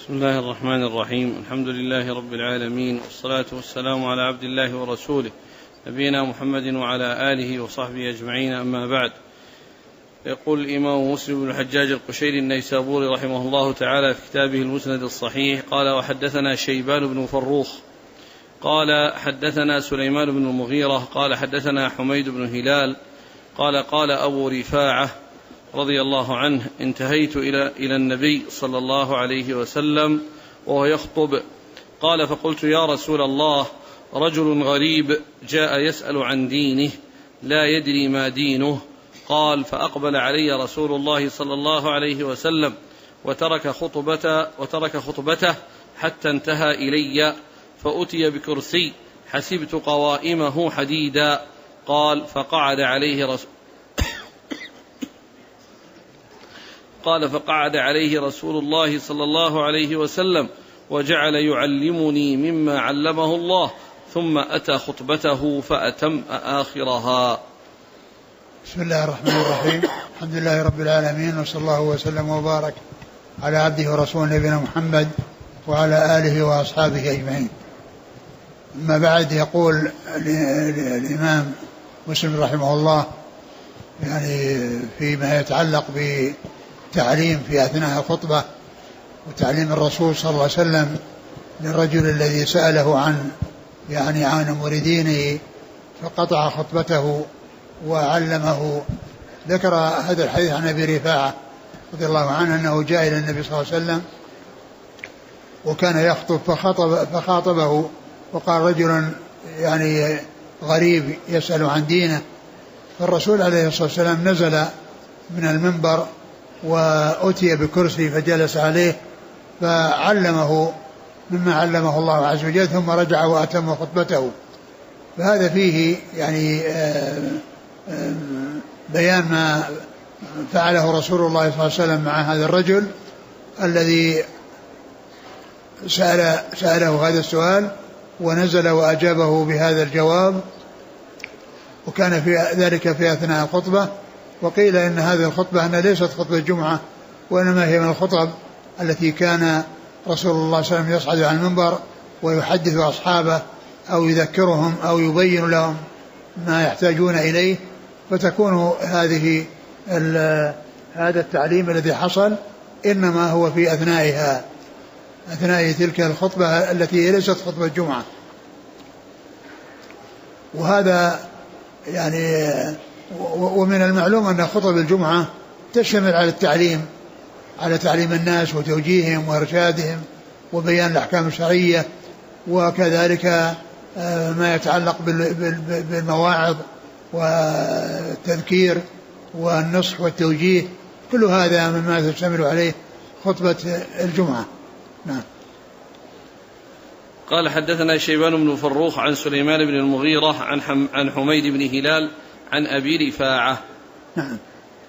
بسم الله الرحمن الرحيم. الحمد لله رب العالمين، والصلاة والسلام على عبد الله ورسوله نبينا محمد وعلى آله وصحبه أجمعين، أما بعد. يقول الإمام مسلم بن الحجاج القشيري النيسابوري رحمه الله تعالى في كتابه المسند الصحيح قال: وحدثنا شيبان بن فروخ قال حدثنا سليمان بن المغيرة قال حدثنا حميد بن هلال قال أبو رفاعة رضي الله عنه: انتهيت إلى النبي صلى الله عليه وسلم وهو يخطب، قال: فقلت: يا رسول الله، رجل غريب جاء يسأل عن دينه لا يدري ما دينه. قال: فأقبل علي رسول الله صلى الله عليه وسلم وترك خطبته حتى انتهى إلي، فأتي بكرسي حسبت قوائمه حديدا. قال: فقعد عليه رسول الله صلى الله عليه وسلم وجعل يعلمني مما علمه الله، ثم أتى خطبته فأتم آخرها. بسم الله الرحمن الرحيم. الحمد لله رب العالمين، وصلى الله وسلم وبارك على عبده ورسوله نبينا محمد وعلى آله وأصحابه أجمعين. أما بعد، يقول الإمام مسلم رحمه الله يعني فيما يتعلق بتعليم في أثناء الخطبة وتعليم الرسول صلى الله عليه وسلم للرجل الذي سأله عن أمور دينه فقطع خطبته وعلمه. ذكر هذا الحديث عن أبي رفاعة رضي الله عنه أنه جاء إلى النبي صلى الله عليه وسلم وكان يخطب فخاطبه، وقال: رجل يعني غريب يسأل عن دينه. فالرسول عليه الصلاة والسلام نزل من المنبر وأتي بكرسي فجلس عليه فعلمه مما علمه الله عز وجل، ثم رجع وأتم خطبته. فهذا فيه يعني بيان ما فعله رسول الله صلى الله عليه وسلم مع هذا الرجل الذي سأله هذا السؤال، ونزل وأجابه بهذا الجواب، وكان في ذلك في أثناء الخطبة. وقيل إن هذه الخطبة أنها ليست خطبة الجمعة، وإنما هي من الخطب التي كان رسول الله صلى الله عليه وسلم يصعد على المنبر ويحدث أصحابه أو يذكرهم أو يبين لهم ما يحتاجون إليه، فتكون هذا التعليم الذي حصل إنما هو في أثناء تلك الخطبة التي ليست خطبة الجمعة. وهذا يعني ومن المعلوم أن خطب الجمعة تشتمل على تعليم الناس وتوجيههم وإرشادهم وبيان الأحكام الشرعية، وكذلك ما يتعلق بالمواعظ والتذكير والنصح والتوجيه، كل هذا مما تشتمل عليه خطبة الجمعة. نعم. قال: حدثنا شيبان بن فروخ عن سليمان بن المغيرة عن حميد بن هلال عن أبي رفاعة. نعم.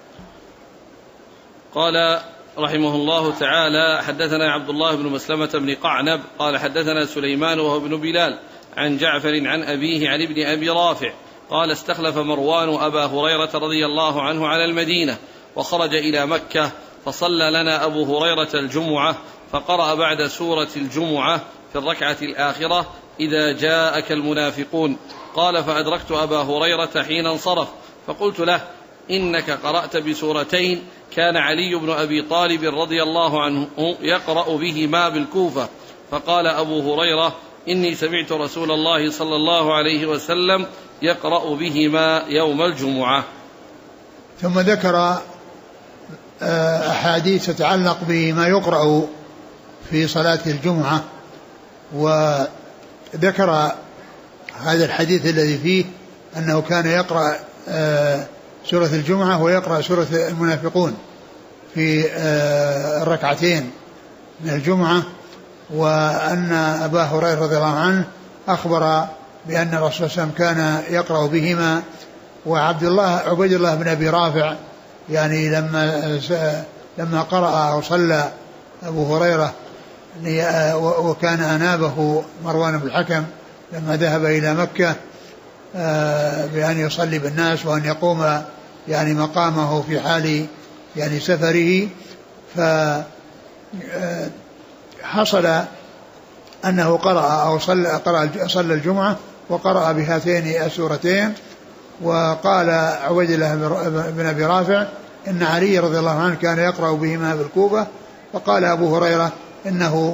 قال رحمه الله تعالى: حدثنا عبد الله بن مسلمة بن قعنب قال حدثنا سليمان وهو ابن بلال عن جعفر عن أبيه عن ابن أبي رافع قال: استخلف مروان أبا هريرة رضي الله عنه على المدينة، وخرج إلى مكة، فصلى لنا أبو هريرة الجمعة، فقرأ بعد سورة الجمعة في الركعة الآخرة: إذا جاءك المنافقون. قال: فأدركت أبا هريرة حين انصرف، فقلت له: إنك قرأت بسورتين كان علي بن أبي طالب رضي الله عنه يقرأ بهما بالكوفة. فقال أبو هريرة: إني سمعت رسول الله صلى الله عليه وسلم يقرأ بهما يوم الجمعة. ثم ذكر أحاديث تتعلق بما يقرأ في صلاة الجمعة، وذكر هذا الحديث الذي فيه أنه كان يقرأ سورة الجمعة ويقرأ سورة المنافقون في الركعتين من الجمعة، وأن أبا هريرة رضي الله عنه أخبر بأن الرسول صلى الله عليه وسلم كان يقرأ بهما. وعبيد الله بن أبي رافع يعني لما قرأ أو صلى أبو هريرة وكان أنابه مروان بن الحكم لما ذهب إلى مكة بأن يصلي بالناس وأن يقوم يعني مقامه في حال يعني سفره، حصل أنه قرأ أو صلى الجمعة وقرأ بهاتين السورتين. وقال عبيد الله بن أبي رافع إن علي رضي الله عنه كان يقرأ بهما بالكوفة. فقال أبو هريرة إنه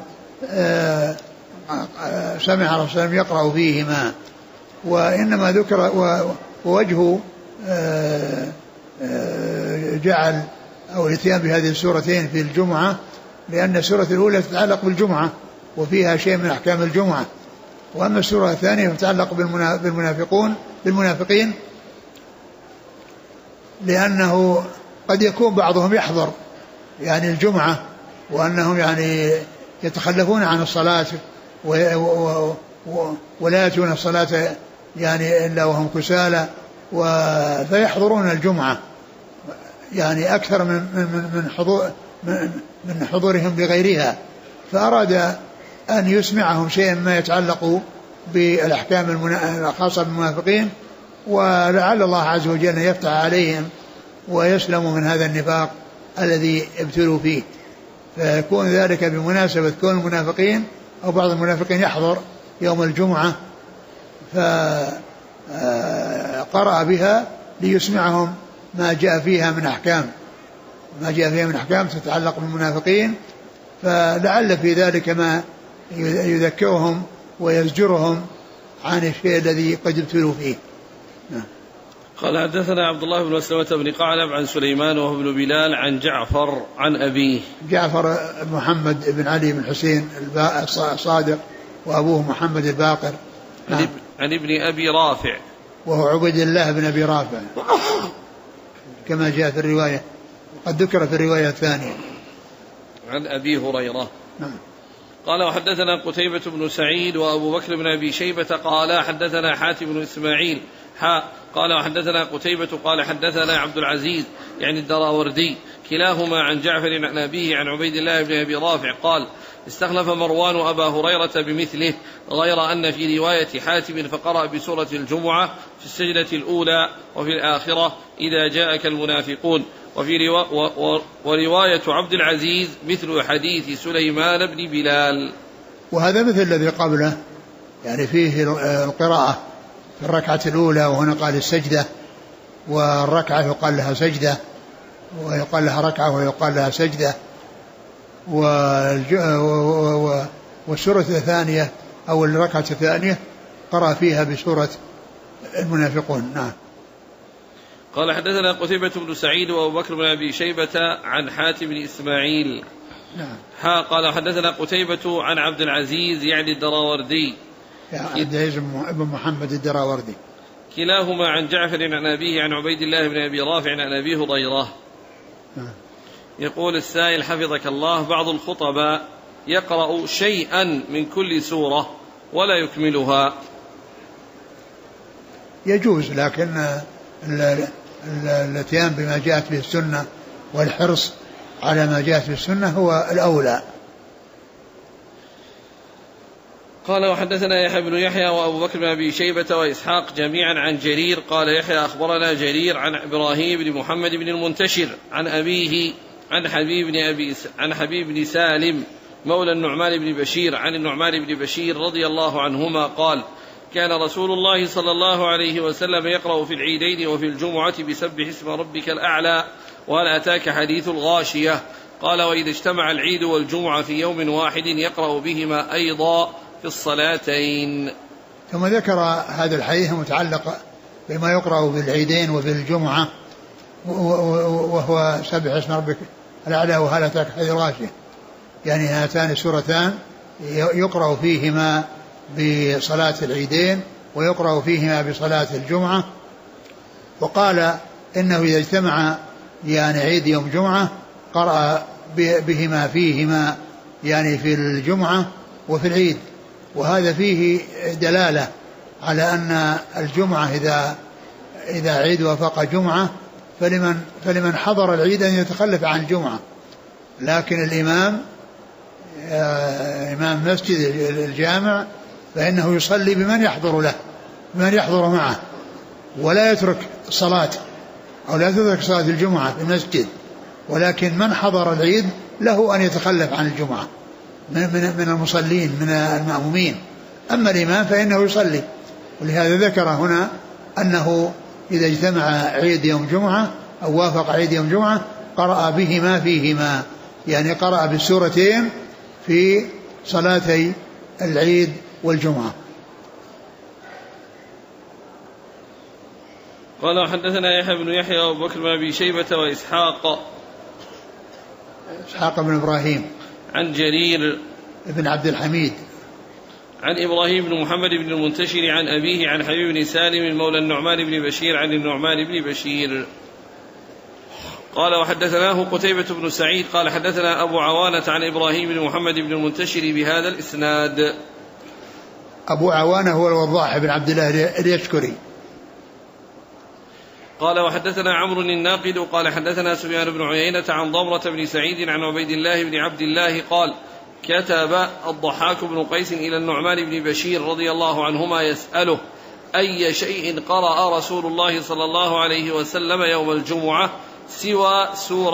سمع رسول الله يقرأ فيهما. وإنما ذكر ووجه جعل أو الاتيان بهذه السورتين في الجمعة لأن السورة الأولى تتعلق بالجمعة وفيها شيء من أحكام الجمعة، وأما السورة الثانية تتعلق بالمنافقين لأنه قد يكون بعضهم يحضر يعني الجمعة وأنهم يعني يتخلفون عن الصلاة ولا يأتون الصلاة يعني إلا وهم كسالى فيحضرون الجمعة يعني أكثر من حضورهم لغيرها. فأراد أن يسمعهم شيئا ما يتعلق بالأحكام الخاصة بالمنافقين، ولعل الله عز وجل يفتح عليهم ويسلموا من هذا النفاق الذي ابتلوا فيه، فيكون ذلك بمناسبة كون المنافقين أو بعض المنافقين يحضر يوم الجمعة فقرأ بها ليسمعهم ما جاء فيها من أحكام تتعلق بالمنافقين، فلعل في ذلك ما يذكرهم ويزجرهم عن الشيء الذي قد ابتلوا فيه. قال حدثنا عبد الله بن مسلمة بن قعنب عن سليمان وهو ابن بلال عن جعفر عن أبيه جعفر محمد بن علي بن حسين الصادق وأبوه محمد الباقر عن ابن أبي رافع وهو عبيد الله بن أبي رافع كما جاء في الرواية وقد ذكر في الرواية الثانية عن أبي هريرة. نعم. قال وحدثنا قتيبة بن سعيد وأبو بكر بن أبي شيبة قال حدثنا حاتم بن إسماعيل قال وحدثنا قتيبة قال حدثنا عبد العزيز يعني الدراوردي كلاهما عن جعفر عن أبيه عن عبيد الله بن أبي رافع قال استخلف مروان أبا هريرة بمثله غير أن في رواية حاتم فقرأ بسورة الجمعة في السجدة الأولى وفي الآخرة إذا جاءك المنافقون ورواية عبد العزيز مثل حديث سليمان بن بلال. وهذا مثل الذي قبله يعني فيه القراءة في الركعة الأولى وهنا قال السجدة والركعة يقال لها سجدة ويقال لها ركعة ويقال لها سجدة والسورة الثانية أو الركعة الثانية قرأ فيها بسورة المنافقون. نعم. قال حدثنا قتيبة بن سعيد وأبو بكر بن أبي شيبة عن حاتم بن إسماعيل. نعم. قال حدثنا قتيبة عن عبد العزيز يعني الدراوردي عبد العزيز بن محمد الدراوردي كلاهما عن جعفر عن أبيه عن عبيد الله بن أبي رافع عن أبي هريرة. نعم. يقول السائل حفظك الله بعض الخطباء يقرأ شيئا من كل سورة ولا يكملها. يجوز لكن الاتيان بما جاءت به السنة والحرص على ما جاءت به السنة هو الأولى. قال وحدثنا يحيى بن يحيى وأبو بكر بن أبي شيبة وإسحاق جميعا عن جرير قال يحيى أخبرنا جرير عن إبراهيم بن محمد بن المنتشر عن أبيه عن حبيب بن سالم مولى النعمان بن بشير عن النعمان بن بشير رضي الله عنهما قال كان رسول الله صلى الله عليه وسلم يقرأ في العيدين وفي الجمعة بسبح اسم ربك الأعلى وهل أتاك حديث الغاشية. قال وإذا اجتمع العيد والجمعة في يوم واحد يقرأ بهما أيضا في الصلاتين. ثم ذكر هذا الحديث المتعلق بما يقرأ بالعيدين وبالجمعة وهو سبح اسم ربك الأعلى وهل أتاك حديث الغاشية، يعني هاتان السورتان يقرأ فيهما بصلاة العيدين ويقرأ فيهما بصلاة الجمعة. وقال إنه إذا اجتمع يعني عيد يوم جمعة قرأ بهما فيهما يعني في الجمعة وفي العيد، وهذا فيه دلالة على أن الجمعة إذا عيد وفق جمعة فلمن حضر العيد أن يتخلف عن الجمعة، لكن الإمام إمام مسجد الجامع فإنه يصلي بمن يحضر له بمن يحضر معه ولا يترك صلاة أو لا تترك صلاة الجمعة في المسجد، ولكن من حضر العيد له أن يتخلف عن الجمعة من المصلين من المأمومين. أما الإمام فإنه يصلي. ولهذا ذكر هنا أنه إذا اجتمع عيد يوم جمعة أو وافق عيد يوم جمعة قرأ بهما فيهما، يعني قرأ بالسورتين في صلاتي العيد والجمعة. قال حدثنا يحيى بن يحيى وأبو بكر بن أبي شيبة وإسحاق بن إبراهيم عن جرير بن عبد الحميد عن إبراهيم بن محمد بن المنتشر عن أبيه عن حبيب بن سالم مولى النعمان بن بشير عن النعمان بن بشير قال وحدثناه قتيبة بن سعيد قال حدثنا أبو عوانة عن إبراهيم بن محمد بن المنتشر بهذا الإسناد. أبو عوانة هو الوضاح بن عبد الله اليشكري. قال وحدثنا عمرو الناقد قال حدثنا سفيان بن عيينة عن ضمرة بن سعيد عن عبيد الله بن عبد الله قال كتب الضحاك بن قيس إلى النعمان بن بشير رضي الله عنهما يسأله أي شيء قرأ رسول الله صلى الله عليه وسلم يوم الجمعة سوى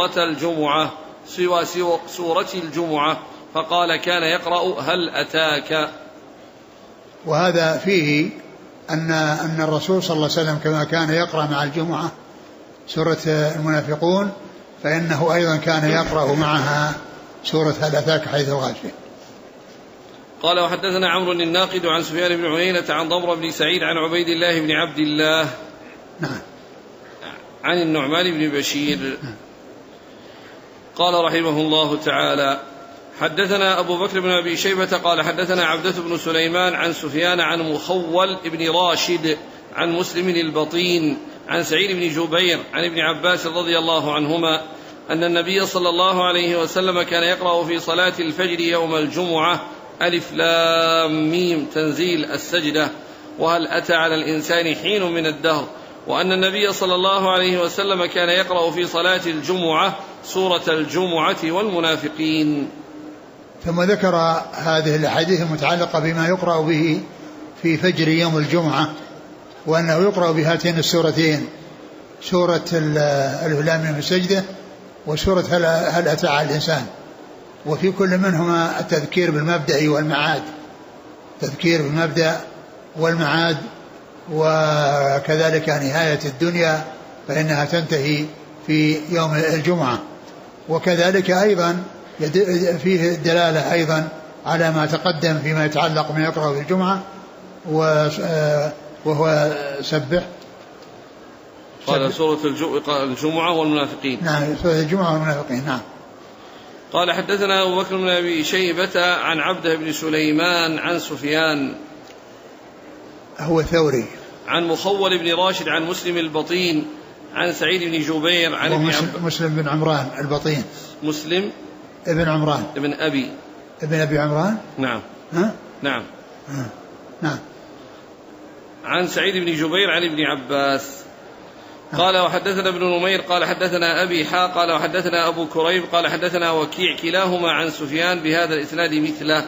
سورة الجمعة فقال كان يقرأ هل أتاك. وهذا فيه أن الرسول صلى الله عليه وسلم كما كان يقرأ مع الجمعة سورة المنافقون فإنه أيضا كان يقرأ معها سورة هل أتاك حديث الغاشية. قال وحدثنا عمرو الناقد عن سفيان بن عيينة عن ضمرة بن سعيد عن عبيد الله بن عبد الله عن النعمان بن بشير قال رحمه الله تعالى حدثنا أبو بكر بن أبي شيبة قال حدثنا عبدة بن سليمان عن سفيان عن مخول بن راشد عن مسلم البطين عن سعيد بن جبير عن ابن عباس رضي الله عنهما أن النبي صلى الله عليه وسلم كان يقرأ في صلاة الفجر يوم الجمعة ألف لام ميم تنزيل السجدة وهل أتى على الإنسان حين من الدهر وأن النبي صلى الله عليه وسلم كان يقرأ في صلاة الجمعة سورة الجمعة والمنافقين. ثم ذكر هذه الأحاديث المتعلقة بما يقرأ به في فجر يوم الجمعة وأنه يقرأ بهاتين السورتين سورة ألف لام ميم السجدة وسورة هل أتى على الإنسان وفي كل منهما التذكير بالمبدأ والمعاد تذكير بالمبدأ والمعاد وكذلك نهاية الدنيا فإنها تنتهي في يوم الجمعة وكذلك أيضا فيه دلالة أيضا على ما تقدم فيما يتعلق من يقرأ في الجمعة وهو سبح قال سورة الجمعة والمنافقين. نعم سورة الجمعة والمنافقين. نعم. قال حدثنا أبو بكر بن أبي شيبة عن عبده بن سليمان عن سفيان هو ثوري عن مخول بن راشد عن مسلم البطين عن سعيد بن جبير عن مسلم بن عمران البطين مسلم ابن عمران ابن أبي عمران. نعم. نعم. نعم. عن سعيد بن جبير عن ابن عباس قال وحدثنا ابن نمير قال حدثنا أبي قال وحدثنا أبو كريب قال حدثنا وكيع كلاهما عن سفيان بهذا الإسناد مثله.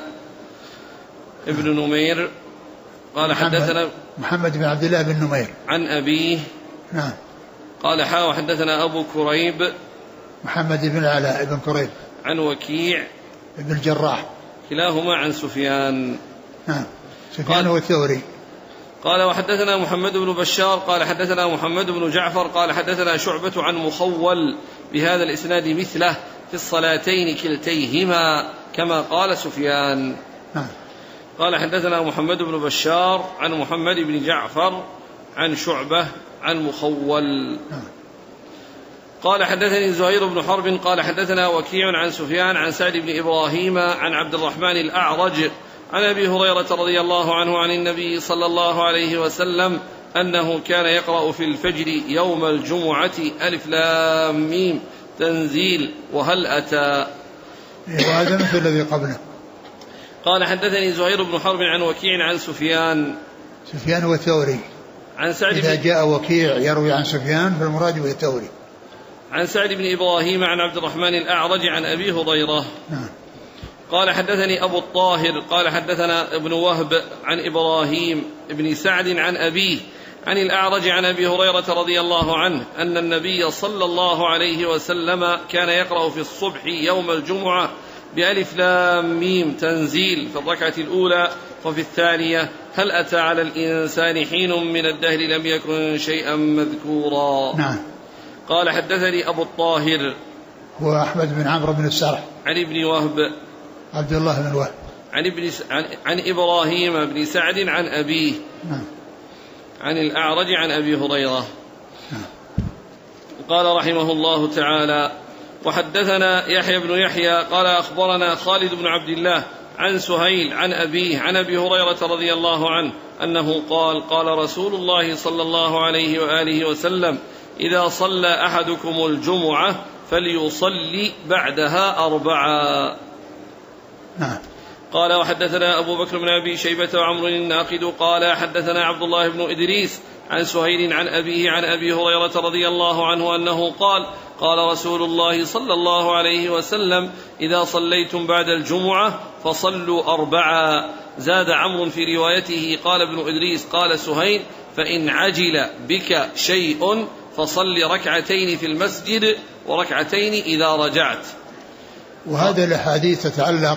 ابن نمير قال حدثنا محمد بن عبد الله بن نمير عن أبيه. نعم. قال وحدثنا أبو كريب محمد بن العلاء بن كريب عن وكيع بن الجراح كلاهما عن سفيان. نعم. سفيان هو الثوري. قال وحدثنا محمد بن بشار قال حدثنا محمد بن جعفر قال حدثنا شعبة عن مخول بهذا الإسناد مثله في الصلاتين كلتيهما كما قال سفيان. قال حدثنا محمد بن بشار عن محمد بن جعفر عن شعبة عن مخول. قال حدثني زهير بن حرب قال حدثنا وكيع عن سفيان عن سعد بن إبراهيم عن عبد الرحمن الأعرج عن أبي هريرة رضي الله عنه عن النبي صلى الله عليه وسلم أنه كان يقرأ في الفجر يوم الجمعة ألف لام ميم تنزيل وهل أتى. وهذا مثل الذي قبله. قال حدثني زهير بن حرب عن وكيع عن سفيان هو الثوري عن سعد إذا جاء وكيع يروي عن سفيان فالمراد هو الثوري عن سعد بن إبراهيم عن عبد الرحمن الأعرج عن أبي هريرة. قال حدثني أبو الطاهر قال حدثنا ابن وهب عن إبراهيم بن سعد عن أبيه عن الأعرج عن أبي هريرة رضي الله عنه أن النبي صلى الله عليه وسلم كان يقرأ في الصبح يوم الجمعة بألف لام ميم تنزيل في الركعة الأولى، وفي الثانية هل أتى على الإنسان حين من الدهر لم يكن شيئا مذكورا. نعم. قال حدثني أبو الطاهر هو أحمد بن عمرو بن السرح عن ابن وهب عبد الله بن وهب عن إبراهيم بن سعد عن أبيه نعم. عن الأعرج عن أبي هريرة. نعم. قال رحمه الله تعالى: وحدثنا يحيى بن يحيى قال أخبرنا خالد بن عبد الله عن سهيل عن أبيه عن أبي هريرة رضي الله عنه أنه قال: قال رسول الله صلى الله عليه وآله وسلم: إذا صلى أحدكم الجمعة فليصلي بعدها 4. نعم. قال وحدثنا أبو بكر بن أبي شيبة وعمر الناقد قال حدثنا عبد الله بن إدريس عن سهيل عن أبيه عن أبي هريرة رضي الله عنه أنه قال: قال رسول الله صلى الله عليه وسلم: إذا صليتم بعد الجمعة فصلوا 4. زاد عمرو في روايته قال ابن إدريس قال سهيل: فإن عجل بك شيء فصل ركعتين في المسجد وركعتين إذا رجعت. وهذا الأحاديث تتعلق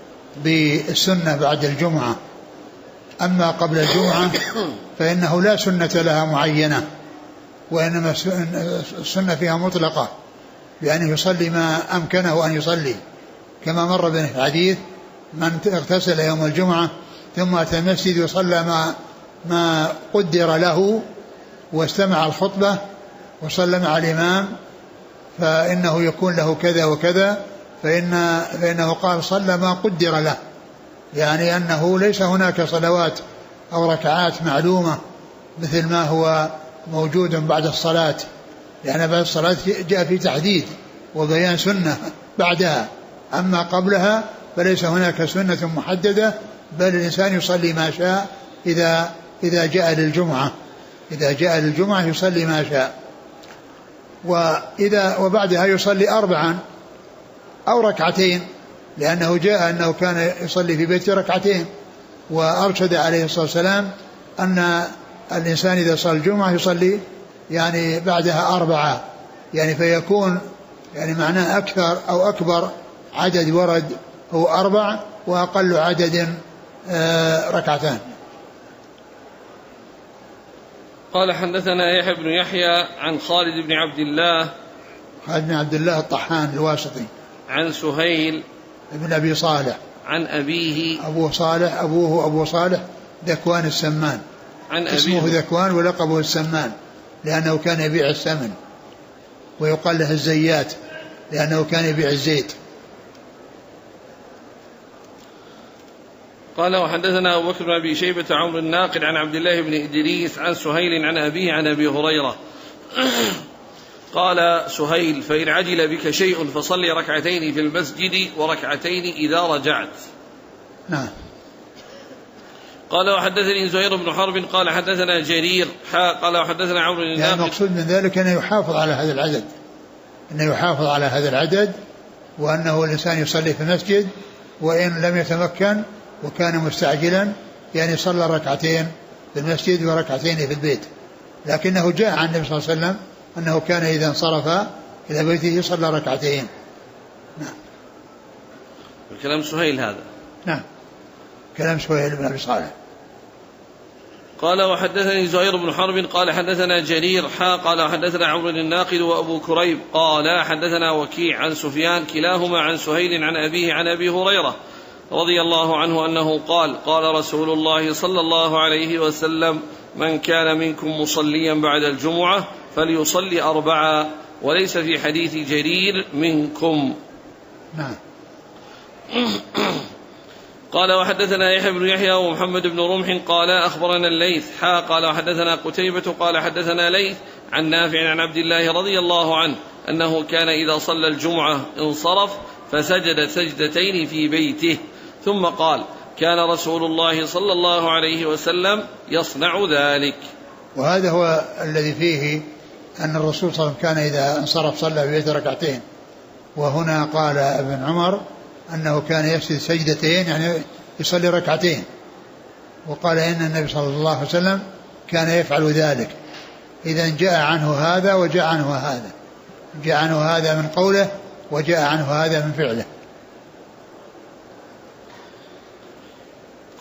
بالسنة بعد الجمعة. أما قبل الجمعة فإنه لا سنة لها معينة، وإنما السنة فيها مطلقة، بأن يصلي ما أمكنه أن يصلي، كما مر بنا في الحديث: من اغتسل يوم الجمعة ثم أتى المسجد وصلى ما قدر له واستمع الخطبة وصلى مع الإمام فإنه يكون له كذا وكذا، فإنه قال صلى ما قدر له، يعني أنه ليس هناك صلوات أو ركعات معلومة مثل ما هو موجود بعد الصلاة، لأن بعد الصلاة جاء في تحديد وبيان سنة بعدها. أما قبلها فليس هناك سنة محددة، بل الإنسان يصلي ما شاء إذا جاء للجمعة. إذا جاء للجمعة يصلي ما شاء، وبعدها يصلي 4 أو ركعتين، لأنه جاء أنه كان يصلي في بيته 2، وأرشد عليه الصلاة والسلام أن الإنسان إذا صلى الجمعة يصلي يعني بعدها 4، يعني فيكون يعني معناه أكثر أو أكبر عدد ورد هو 4، وأقل عدد 2. قال حدثنا يحيى بن يحيى عن خالد بن عبد الله الطحان الواسطي عن سهيل ابن أبي صالح عن أبيه أبوه أبو صالح ذكوان السمان، عن اسمه ذكوان ولقبه السمان لأنه كان يبيع السمن، ويقال له الزيات لأنه كان يبيع الزيت. قال وحدثنا أبو بكر بن أبي شيبة عمرو الناقد عن عبد الله بن إدريس عن سهيل عن أبيه عن أبي هريرة قال سهيل: فإن عجل بك شيء فصلي 2 في المسجد وركعتين إذا رجعت. نعم. قال وحدثني زهير بن حرب قال حدثنا جرير قال وحدثنا عمرو الناقد. يعني المقصود من ذلك أنه يحافظ على هذا العدد، وأنه الإنسان يصلي في المسجد، وإن لم يتمكن وكان مستعجلا يعني صلى 2 في المسجد وركعتين في البيت. لكنه جاء عن النبي صلى الله عليه وسلم أنه كان إذا انصرف إلى بيته صلى 2. نعم. الكلام سهيل هذا. نعم، كلام سهيل بن أبي صالح. قال وحدثني زهير بن حرب قال حدثنا جرير قال وحدثنا عمرو الناقد وأبو كريب قال حدثنا وكيع عن سفيان كلاهما عن سهيل عن أبيه عن أبي هريرة رضي الله عنه أنه قال: قال رسول الله صلى الله عليه وسلم: من كان منكم مصليا بعد الجمعة فليصلي 4، وليس في حديث جرير منكم. نعم. قال وحدثنا يحيى بن يحيى ومحمد بن رمح قال أخبرنا الليث قال وحدثنا قتيبة قال حدثنا ليث عن نافع عن عبد الله رضي الله عنه أنه كان إذا صلى الجمعة انصرف فسجد 2 في بيته، ثم قال: كان رسول الله صلى الله عليه وسلم يصنع ذلك. وهذا هو الذي فيه أن الرسول صلى الله عليه وسلم كان إذا انصرف صلى في بيته 2. وهنا قال ابن عمر أنه كان يسجد 2 يعني يصلي 2، وقال إن النبي صلى الله عليه وسلم كان يفعل ذلك. إذا جاء عنه هذا وجاء عنه هذا، جاء عنه هذا من قوله وجاء عنه هذا من فعله.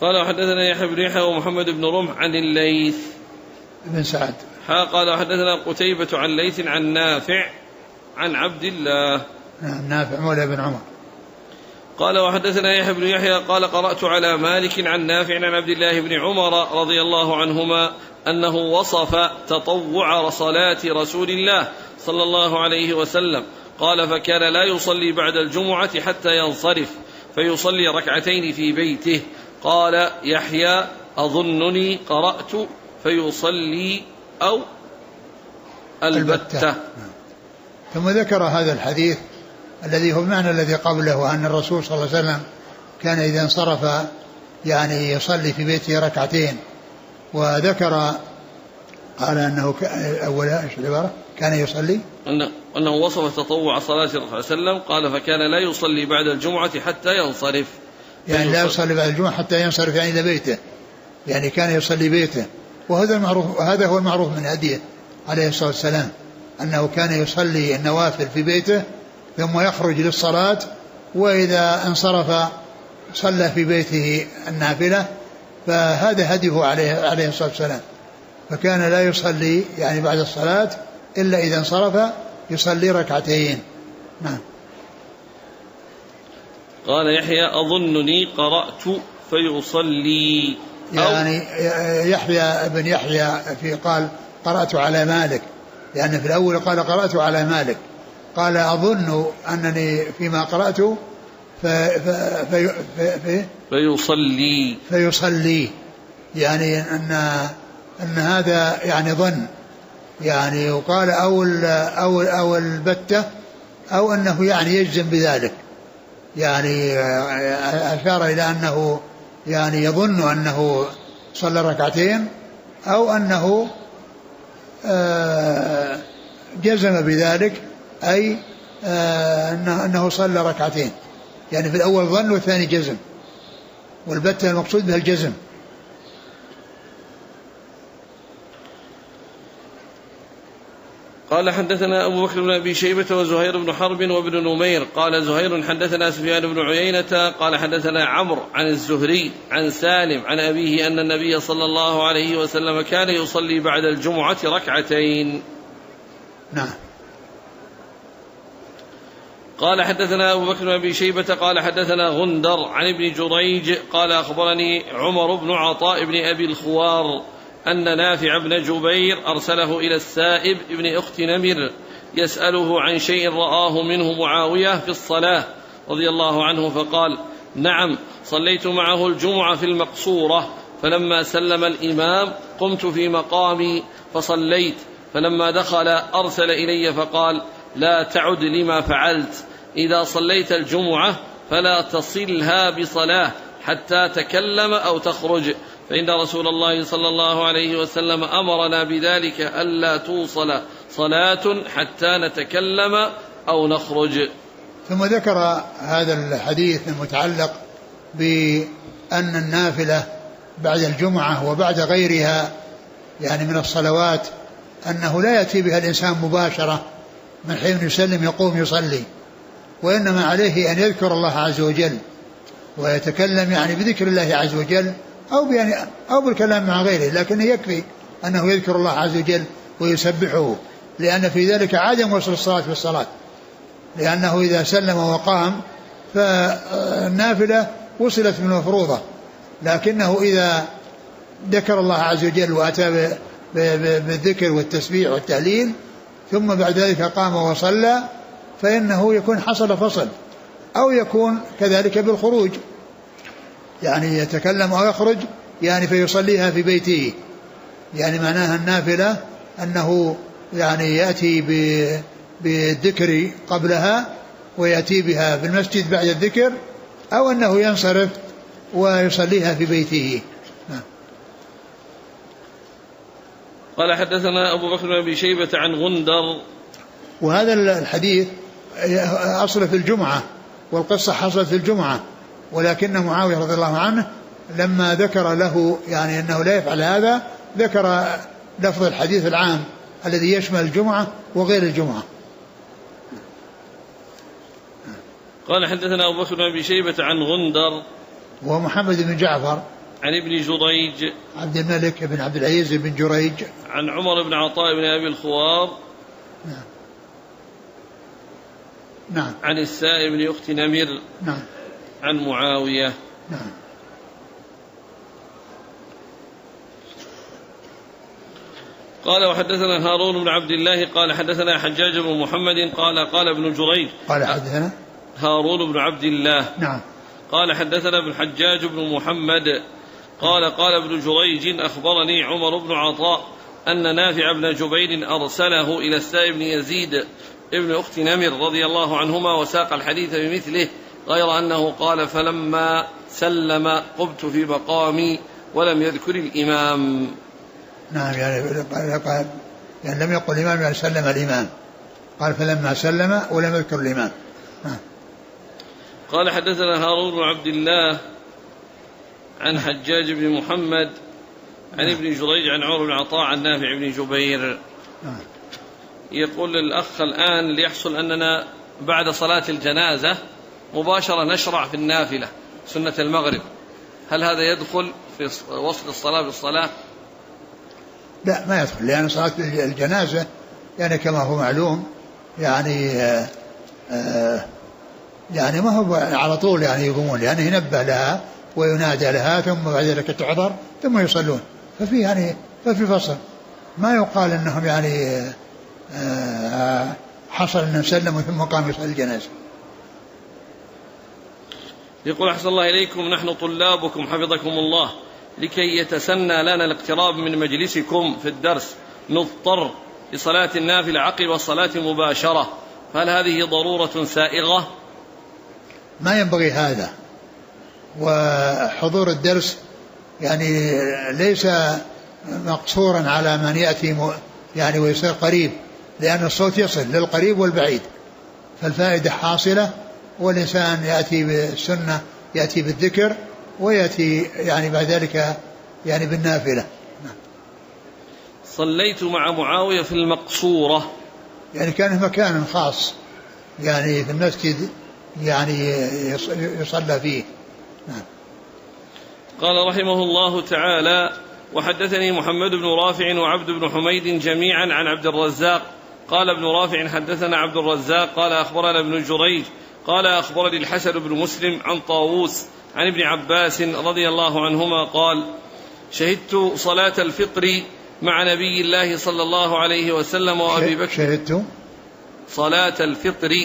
قال وحدثنا يحيى بن يحيى ومحمد بن رمح عن الليث بن سعد. قال وحدثنا قتيبة عن ليث عن نافع عن عبد الله. نافع مولى بن عمر. قال وحدثنا يحيى بن يحيى قال قرأت على مالك عن نافع عن عبد الله بن عمر رضي الله عنهما أنه وصف تطوع صلاة رسول الله صلى الله عليه وسلم قال فكان لا يصلي بعد الجمعة حتى ينصرف فيصلي ركعتين في بيته. قال يحيى أظنني قرأت فيصلي أو البتة. ثم ذكر هذا الحديث الذي هو المعنى الذي قبله أن الرسول صلى الله عليه وسلم كان إذا انصرف يعني يصلي في بيته ركعتين. وذكر قال أنه أولا العبارة كان يصلي أنه وصف تطوع صلاة الرسول صلى الله عليه وسلم قال فكان لا يصلي بعد الجمعة حتى ينصرف. يعني لا يصلي بعد الجمعة حتى ينصرف يعني إلى بيته، يعني كان يصلي بيته. وهذا المعروف، وهذا هو المعروف من هديه عليه الصلاة والسلام أنه كان يصلي النوافل في بيته ثم يخرج للصلاة، وإذا انصرف صلى في بيته النافلة. فهذا هديه عليه الصلاة والسلام، فكان لا يصلي يعني بعد الصلاة إلا إذا انصرف يصلي ركعتين. نعم. قال يحيى أظنني قرأت فيصلي يعني يحيى بن يحيى في قال قرأت على مالك، لأن في الأول قال قرأت على مالك، قال أظن أنني فيما قرأت فيصلي يعني أن هذا يعني ظن يعني. وقال أو البتة أو أنه يعني يجزم بذلك، يعني أشار إلى أنه يعني يظن أنه صلى ركعتين أو أنه جزم بذلك، أي أنه صلى ركعتين. يعني في الأول ظن والثاني جزم، والبتة المقصود بها الجزم. قال حدثنا أبو بكر بن أبي شيبة وزهير بن حرب وابن نمير. قال زهير حدثنا سفيان بن عيينة قال حدثنا عمرو عن الزهري عن سالم عن أبيه أن النبي صلى الله عليه وسلم كان يصلي بعد الجمعة ركعتين. نعم. قال حدثنا أبو بكر بن أبي شيبة قال حدثنا غندر عن ابن جريج قال أخبرني عمر بن عطاء بن أبي الخوار أن نافع بن جبير أرسله إلى السائب ابن أخت نمر يسأله عن شيء رآه منه معاوية في الصلاة رضي الله عنه، فقال نعم صليت معه الجمعة في المقصورة، فلما سلم الإمام قمت في مقامي فصليت، فلما دخل أرسل إلي فقال لا تعد لما فعلت، إذا صليت الجمعة فلا تصلها بصلاة حتى تكلم أو تخرج، فإن رسول الله صلى الله عليه وسلم أمرنا بذلك ألا توصل صلاة حتى نتكلم أو نخرج. ثم ذكر هذا الحديث المتعلق بأن النافلة بعد الجمعة وبعد غيرها يعني من الصلوات أنه لا يأتي بها الإنسان مباشرة من حين يسلم يقوم يصلي، وإنما عليه أن يذكر الله عز وجل ويتكلم يعني بذكر الله عز وجل أو بالكلام مع غيره، لكن يكفي أنه يذكر الله عز وجل ويسبحه، لأن في ذلك عدم وصل الصلاة بالصلاة، لأنه إذا سلم وقام فالنافلة وصلت من المفروضة، لكنه إذا ذكر الله عز وجل وأتى بالذكر والتسبيح والتهليل ثم بعد ذلك قام وصلى فإنه يكون حصل فصل، أو يكون كذلك بالخروج، يعني يتكلم أو يخرج يعني فيصليها في بيته، يعني معناها النافلة أنه يعني يأتي بالذكر قبلها ويأتي بها في المسجد بعد الذكر، أو أنه ينصرف ويصليها في بيته. قال حدثنا أبو بكر بن أبي شيبة عن غندر. وهذا الحديث أصل في الجمعة، والقصة حصلت في الجمعة، ولكن معاوية رضي الله عنه لما ذكر له يعني أنه لا يفعل هذا ذكر لفظ الحديث العام الذي يشمل الجمعة وغير الجمعة. قال حدثنا أبو بكر بن أبي شيبة عن غندر ومحمد بن جعفر عن ابن جريج عبد الملك بن عبد العزيز بن جريج عن عمر بن عطاء بن أبي الخوار نعم عن السائب بن أخت نمر نعم عن معاوية نعم. قال وحدثنا هارون بن عبد الله قال حدثنا حجاج بن محمد قال ابن جريج قال حدثنا هارون بن عبد الله نعم قال حدثنا ابن حجاج بن محمد قال ابن جريج أخبرني عمر بن عطاء أن نافع بن جبير أرسله إلى السائب بن يزيد ابن أخت نمر رضي الله عنهما وساق الحديث بمثله غير أنه قال فلما سلم قمت في مقامي ولم يذكر الإمام. نعم يعني لم يقل الإمام يعني سلم الإمام، قال فلما سلم ولم يذكر الإمام. قال حدثنا هارون بن عبد الله عن حجاج بن محمد عن ابن جريج عن عمر بن عطاء عن نافع بن جبير. يقول الأخ الآن ليحصل أننا بعد صلاة الجنازة مباشرة نشرع في النافلة سنة المغرب، هل هذا يدخل في وصل الصلاة بالصلاة؟ لا ما يدخل، لأن صلاة الجنازة يعني كما هو معلوم يعني يعني ما هو على طول يعني يقومون، لأنه ينبه لها وينادى لها ثم بعد ذلك تعذر ثم يصلون، ففي يعني ففي فصل، ما يقال أنهم يعني حصل أن سلموا ثم قام يصلي الجنازة. يقول أحسن الله إليكم نحن طلابكم حفظكم الله لكي يتسنى لنا الاقتراب من مجلسكم في الدرس نضطر لصلاة النافلة عقب الصلاة مباشرة، فهل هذه ضرورة سائغة؟ ما ينبغي هذا، وحضور الدرس يعني ليس مقصورا على من يأتي يعني ويصير قريب، لأن الصوت يصل للقريب والبعيد، فالفائدة حاصلة، والإنسان يأتي بالسنة يأتي بالذكر ويأتي يعني بعد ذلك يعني بالنافلة. صليت مع معاوية في المقصورة، يعني كان مكان خاص يعني في المسجد يعني يصلى فيه. قال رحمه الله تعالى وحدثني محمد بن رافع وعبد بن حميد جميعا عن عبد الرزاق قال ابن رافع حدثنا عبد الرزاق قال أخبرنا ابن جريج قال أخبرني الحسن بن مسلم عن طاووس عن ابن عباس رضي الله عنهما قال شهدت صلاة الفطر مع نبي الله صلى الله عليه وسلم وأبي بكر. شهدت صلاة الفطر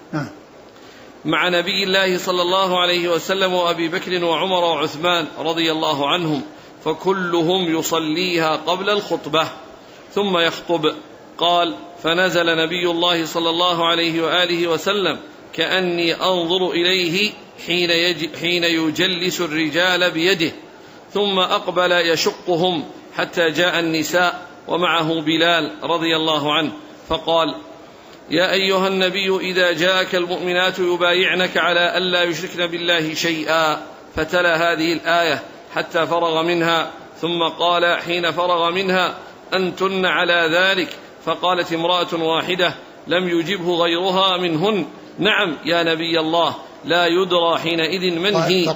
مع نبي الله صلى الله عليه وسلم وأبي بكر وعمر وعثمان رضي الله عنهم، فكلهم يصليها قبل الخطبة ثم يخطب. قال فنزل نبي الله صلى الله عليه وآله وسلم كأني أنظر إليه حين يجلس الرجال بيده، ثم أقبل يشقهم حتى جاء النساء ومعه بلال رضي الله عنه، فقال يا أيها النبي إذا جاءك المؤمنات يبايعنك على ألا يشركن بالله شيئا، فتلا هذه الآية حتى فرغ منها، ثم قال حين فرغ منها أنتن على ذلك؟ فقالت امرأة واحدة لم يجبه غيرها منهن نعم يا نبي الله لا يدرى حينئذ من هي.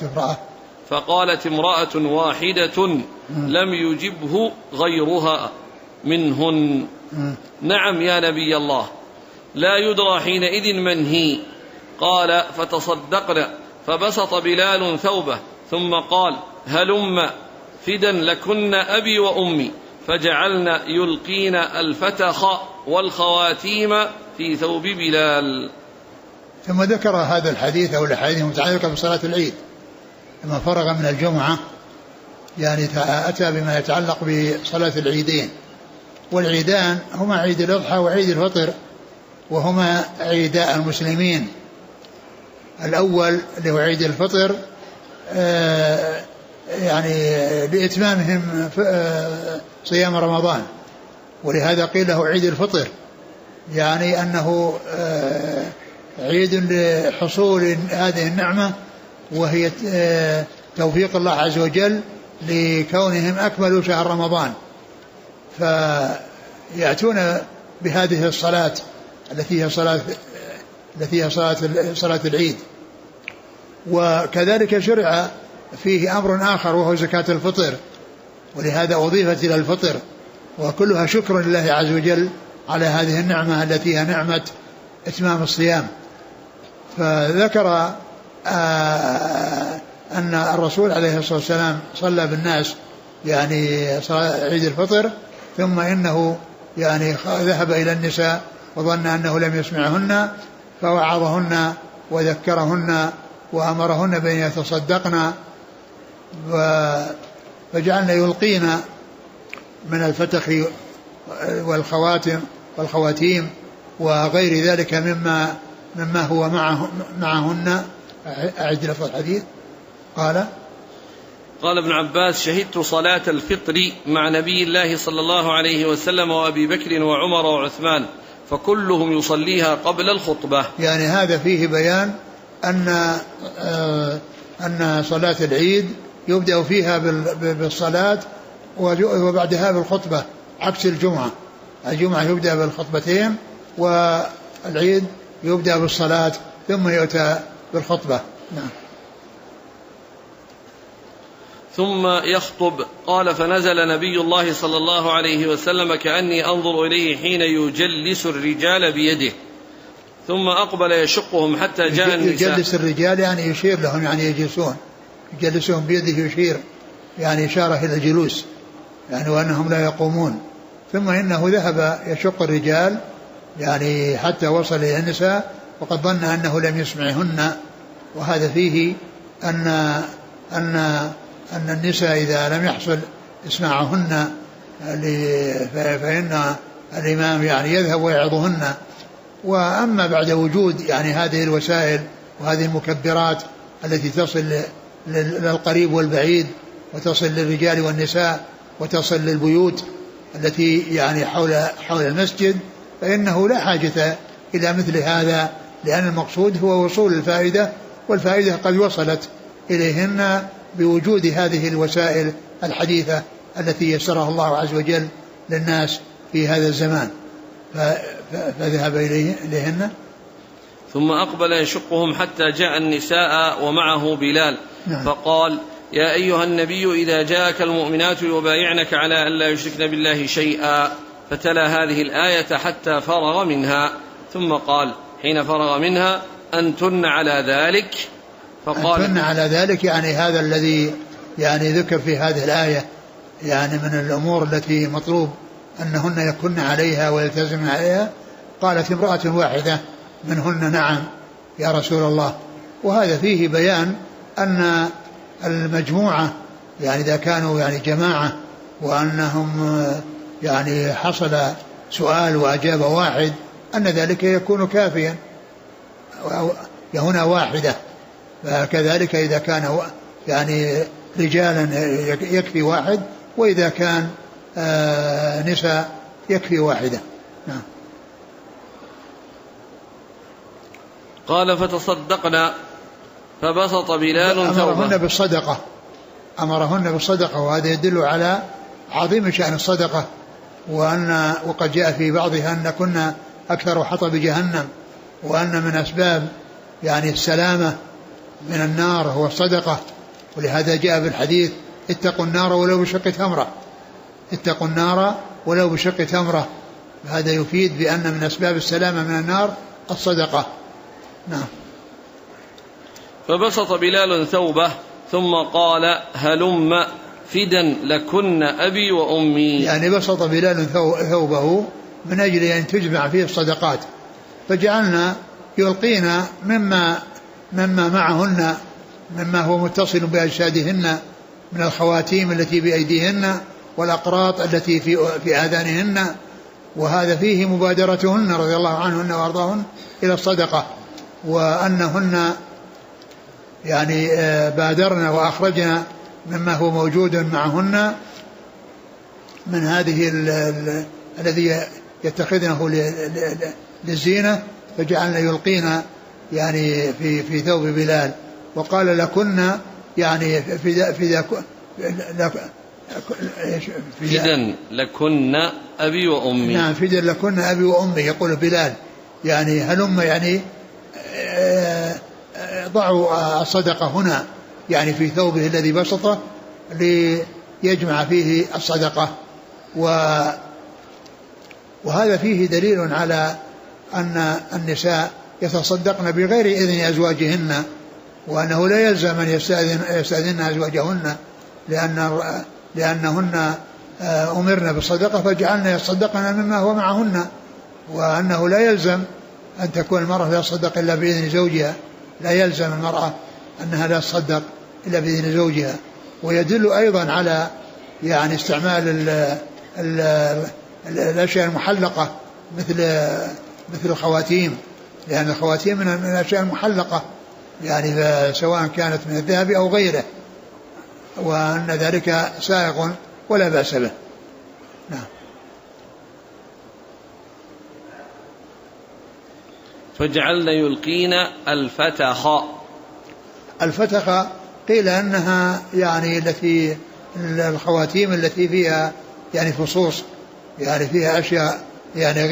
فقالت امرأة واحدة لم يجبه غيرها منهن نعم يا نبي الله لا يدرى حينئذ من هي. قال فتصدقنا، فبسط بلال ثوبه ثم قال هلم فدا لكن أبي وأمي، فجعلنا يلقين الفتخ والخواتيم في ثوب بلال. ثم ذكر هذا الحديث أو الحديث المتعلقة بصلاة العيد لما فرغ من الجمعة، يعني أتى بما يتعلق بصلاة العيدين، والعيدان هما عيد الأضحى وعيد الفطر، وهما عيداء المسلمين. الأول اللي هو عيد الفطر يعني لإتمامهم صيام رمضان، ولهذا قيل له عيد الفطر، يعني أنه عيد لحصول هذه النعمة، وهي توفيق الله عز وجل لكونهم أكملوا شهر رمضان، فيأتون بهذه الصلاة التي هي صلاة العيد. وكذلك شرع فيه أمر آخر وهو زكاة الفطر، ولهذا أضيفت إلى الفطر، وكلها شكر لله عز وجل على هذه النعمة التي هي نعمة إتمام الصيام. فذكر أن الرسول عليه الصلاة والسلام صلى بالناس يعني عيد الفطر، ثم إنه يعني ذهب إلى النساء وظن أنه لم يسمعهن فوعظهن وذكرهن وأمرهن بأن يتصدقن، فجعلنا يلقين من الفتخ والخواتيم وغير ذلك مما هو معهن. أعد لفظ الحديث. قال ابن عباس: شهدت صلاة الفطر مع نبي الله صلى الله عليه وسلم وأبي بكر وعمر وعثمان فكلهم يصليها قبل الخطبة. يعني هذا فيه بيان أن صلاة العيد يبدأ فيها بالصلاة وبعدها بالخطبة، عكس الجمعة. الجمعة يبدأ بالخطبتين والعيد يبدأ بالصلاة ثم يؤتى بالخطبة. نعم. ثم يخطب. قال: فنزل نبي الله صلى الله عليه وسلم كأني أنظر إليه حين يجلس الرجال بيده، ثم أقبل يشقهم حتى جاء النساء. يجلس الرجال يعني يشير لهم، يعني يجلسون، يجلسهم بيده يشير، يعني إشارة إلى الجلوس، يعني وأنهم لا يقومون. ثم إنه ذهب يشق الرجال يعني حتى وصل إلى النساء، وقد ظن أنه لم يسمعهن. وهذا فيه أن النساء إذا لم يحصل إسماعهن فإن الإمام يعني يذهب ويعظهن. وأما بعد وجود يعني هذه الوسائل وهذه المكبرات التي تصل للقريب والبعيد وتصل للرجال والنساء وتصل للبيوت التي يعني حول المسجد، فإنه لا حاجة إلى مثل هذا، لأن المقصود هو وصول الفائدة، والفائدة قد وصلت إليهن بوجود هذه الوسائل الحديثة التي يسرها الله عز وجل للناس في هذا الزمان، فذهب إليهن. ثم أقبل يشقهم حتى جاء النساء ومعه بلال. نعم. فقال: يا أيها النبي إذا جاءك المؤمنات يبايعنك على أن لا يشركن بالله شيئا، فتلا هذه الآية حتى فرغ منها، ثم قال حين فرغ منها: أنتن على ذلك. فقال: أنتن على ذلك، يعني هذا الذي يعني ذكر في هذه الآية، يعني من الأمور التي مطلوب أنهن يكن عليها ويلتزمن عليها. قالت امرأة واحدة منهن: نعم يا رسول الله. وهذا فيه بيان أن المجموعة يعني إذا كانوا يعني جماعة وأنهم يعني حصل سؤال وأجاب واحد أن ذلك يكون كافيا، هنا واحدة. فكذلك إذا كان يعني رجالا يكفي واحد، وإذا كان نساء يكفي واحدة. نعم. قال: فتصدقنا فبسط بلال أمرهن بالصدقة، وهذا يدل على عظيم شأن الصدقة، وقد جاء في بعضها أن كنا أكثر حطب جهنم، وأن من أسباب يعني السلامة من النار هو الصدقة. ولهذا جاء بالحديث: اتقوا النار ولو بشق تمرة، اتقوا النار ولو بشق تمرة. هذا يفيد بأن من أسباب السلامة من النار الصدقة. نعم. فبسط بلال ثوبه ثم قال: هلم فدا لكن أبي وأمي. يعني بسط بلال ثوبه من أجل أن تجمع فيه الصدقات، فجعلنا يلقين مما معهن، مما هو متصل بأجسادهن من الخواتيم التي بأيديهن والأقراط التي في آذانهن. وهذا فيه مبادرتهن رضي الله عنهن وأرضاهن إلى الصدقة، وأنهن يعني بادرنا وأخرجنا مما هو موجود معهن من هذه الذي يتخذنه للزينة، فجعلنا يلقينا يعني في ثوب بلال. وقال: لكن يعني فدا لكن أبي وأمي. نعم، فدا لكن أبي وأمي. يقول بلال يعني هلم، يعني ضعوا الصدقة هنا، يعني في ثوبه الذي بسطه ليجمع فيه الصدقة. وهذا فيه دليل على أن النساء يتصدقن بغير إذن أزواجهن، وأنه لا يلزم أن يستأذن أزواجهن لأنهن أمرن بالصدقة فجعلنا يصدقن مما هو معهن، وأنه لا يلزم أن تكون المرأة لا تصدق إلا بإذن زوجها، لا يلزم المرأة أنها لا تصدق إلا بإذن زوجها. ويدل أيضا على يعني استعمال الأشياء المحلقة مثل الخواتيم، لأن الخواتيم من الأشياء المحلقة يعني سواء كانت من الذهب أو غيره، وأن ذلك سائغ ولا بأس به. نعم. فجعلنا يلقين الفتخ قيل أنها يعني التي الخواتيم التي فيها يعني فصوص، يعني فيها أشياء يعني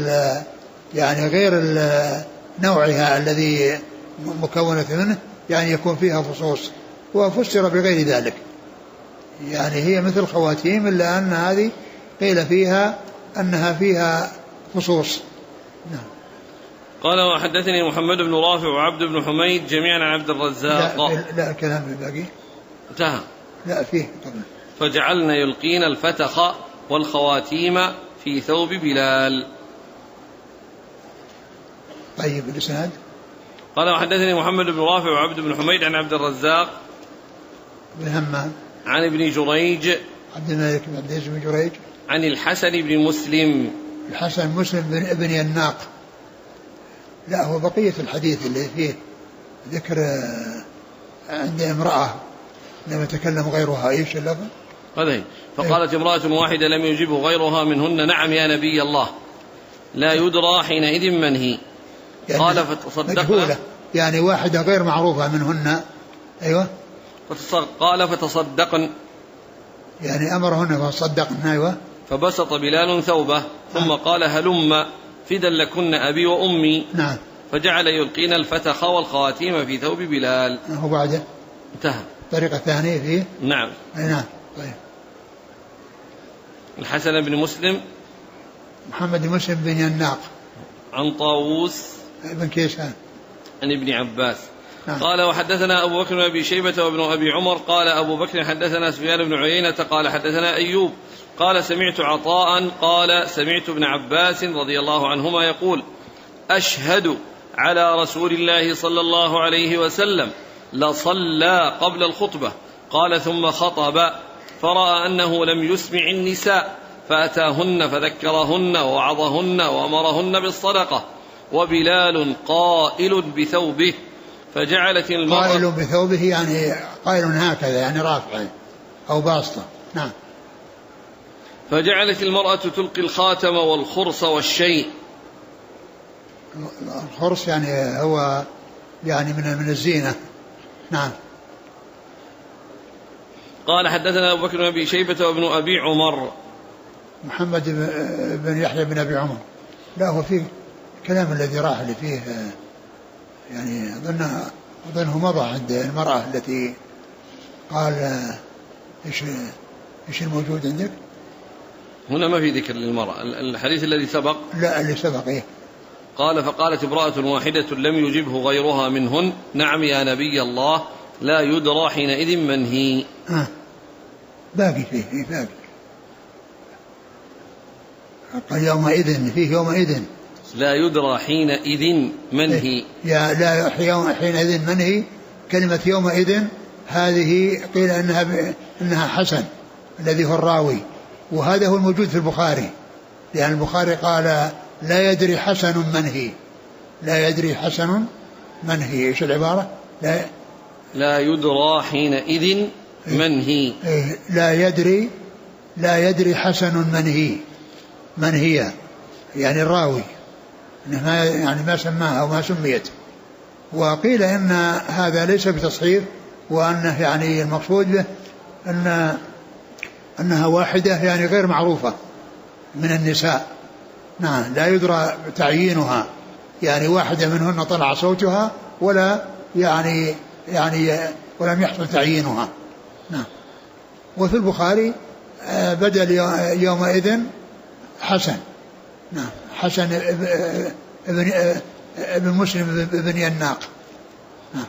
غير نوعها الذي مكونة منه، يعني يكون فيها فصوص، وفسر بغير ذلك، يعني هي مثل خواتيم إلا أن هذه قيل فيها أنها فيها فصوص. نعم. قال وحدثني محمد بن رافع وعبد بن حميد جميعا عن عبد الرزاق. لا الكلام الباقي انتهى. لا فيه طبعا. فجعلنا يلقين الفتخ والخواتيم في ثوب بلال. طيب الإسناد. قال وحدثني محمد بن رافع وعبد بن حميد عن عبد الرزاق بن همام عن ابن جريج عبد الملك بن عبد العزيز بن جريج عن الحسن بن مسلم. الحسن مسلم بن يناق. لا هو بقية الحديث اللي فيه ذكر عند امرأة لم يتكلم غيرها. ايش اللفظ؟ هذه فقالت امرأة واحدة لم يجبه غيرها منهن نعم يا نبي الله لا يدرى حينئذ من هي. يعني قال فتصدقنا يعني واحدة غير معروفة منهن. أيوة. قال فتصدقن يعني أمرهن فتصدقن. أيوة. فبسط بلال ثوبه ثم قال هلم فدا لكن أبي وأمي. نعم. فجعل يلقين الفتخ والخواتيم في ثوب بلال. هو بعده انتهى. طريقة ثانية فيه. نعم. نعم. طيب. الحسن بن مسلم محمد بن مسلم بن يناق عن طاووس ابن كيسان عن ابن عباس. نعم. قال وحدثنا أبو بكر بن أبي شيبة وابن أبي عمر قال أبو بكر حدثنا سفيان بن عيينة قال حدثنا أيوب قال سمعت عطاء قال سمعت ابن عباس رضي الله عنهما يقول أشهد على رسول الله صلى الله عليه وسلم لصلى قبل الخطبة قال ثم خطب فرأى أنه لم يسمع النساء فأتاهن فذكرهن ووعظهن وأمرهن بالصدقة وبلال قائل بثوبه فجعلت المرأة قائل بثوبه يعني قائل هكذا يعني رافع أو باسطة. نعم. فجعلت المرأة تلقي الخاتم والخرص والشيء. الخرص يعني هو يعني من الزينة. نعم. قال حدثنا أبو بكر بن أبي شيبة وابن أبي عمر محمد بن يحيى بن أبي عمر. لا هو فيه كلام الذي راح اللي فيه يعني أظنه مضى عند المرأة التي قال إيش الموجود عندك هنا؟ ما في ذكر للمرأة. الحديث الذي سبق. لا اللي سبق إيه؟ قال فقالت امرأة واحدة لم يجبه غيرها منهن نعم يا نبي الله لا يدرى حينئذ من هي. باقي فيه باقي. قال يومئذ فيه يومئذ لا يدرى حينئذ من هي. يا لا حينئذ من هي. كلمة يومئذ هذه قيل إنها حسن الذي هو الراوي، وهذا هو الموجود في البخاري، لأن البخاري قال لا يدري حسن من هي. لا يدري حسن من هي. إيش العبارة؟ لا يدرى حينئذ من هي. لا يدري حسن من هي يعني الراوي يعني ما سماها أو ما سميت. وقيل إن هذا ليس بتصحيف، وأنه يعني المقصود به أنها واحدة يعني غير معروفة من النساء. نعم. لا يدرى تعيينها، يعني واحدة منهن طلع صوتها ولا يعني ولم يحصل تعيينها. نعم. وفي البخاري بدل يومئذ حسن. نعم. حسن ابن مسلم ابن يناق. نعم.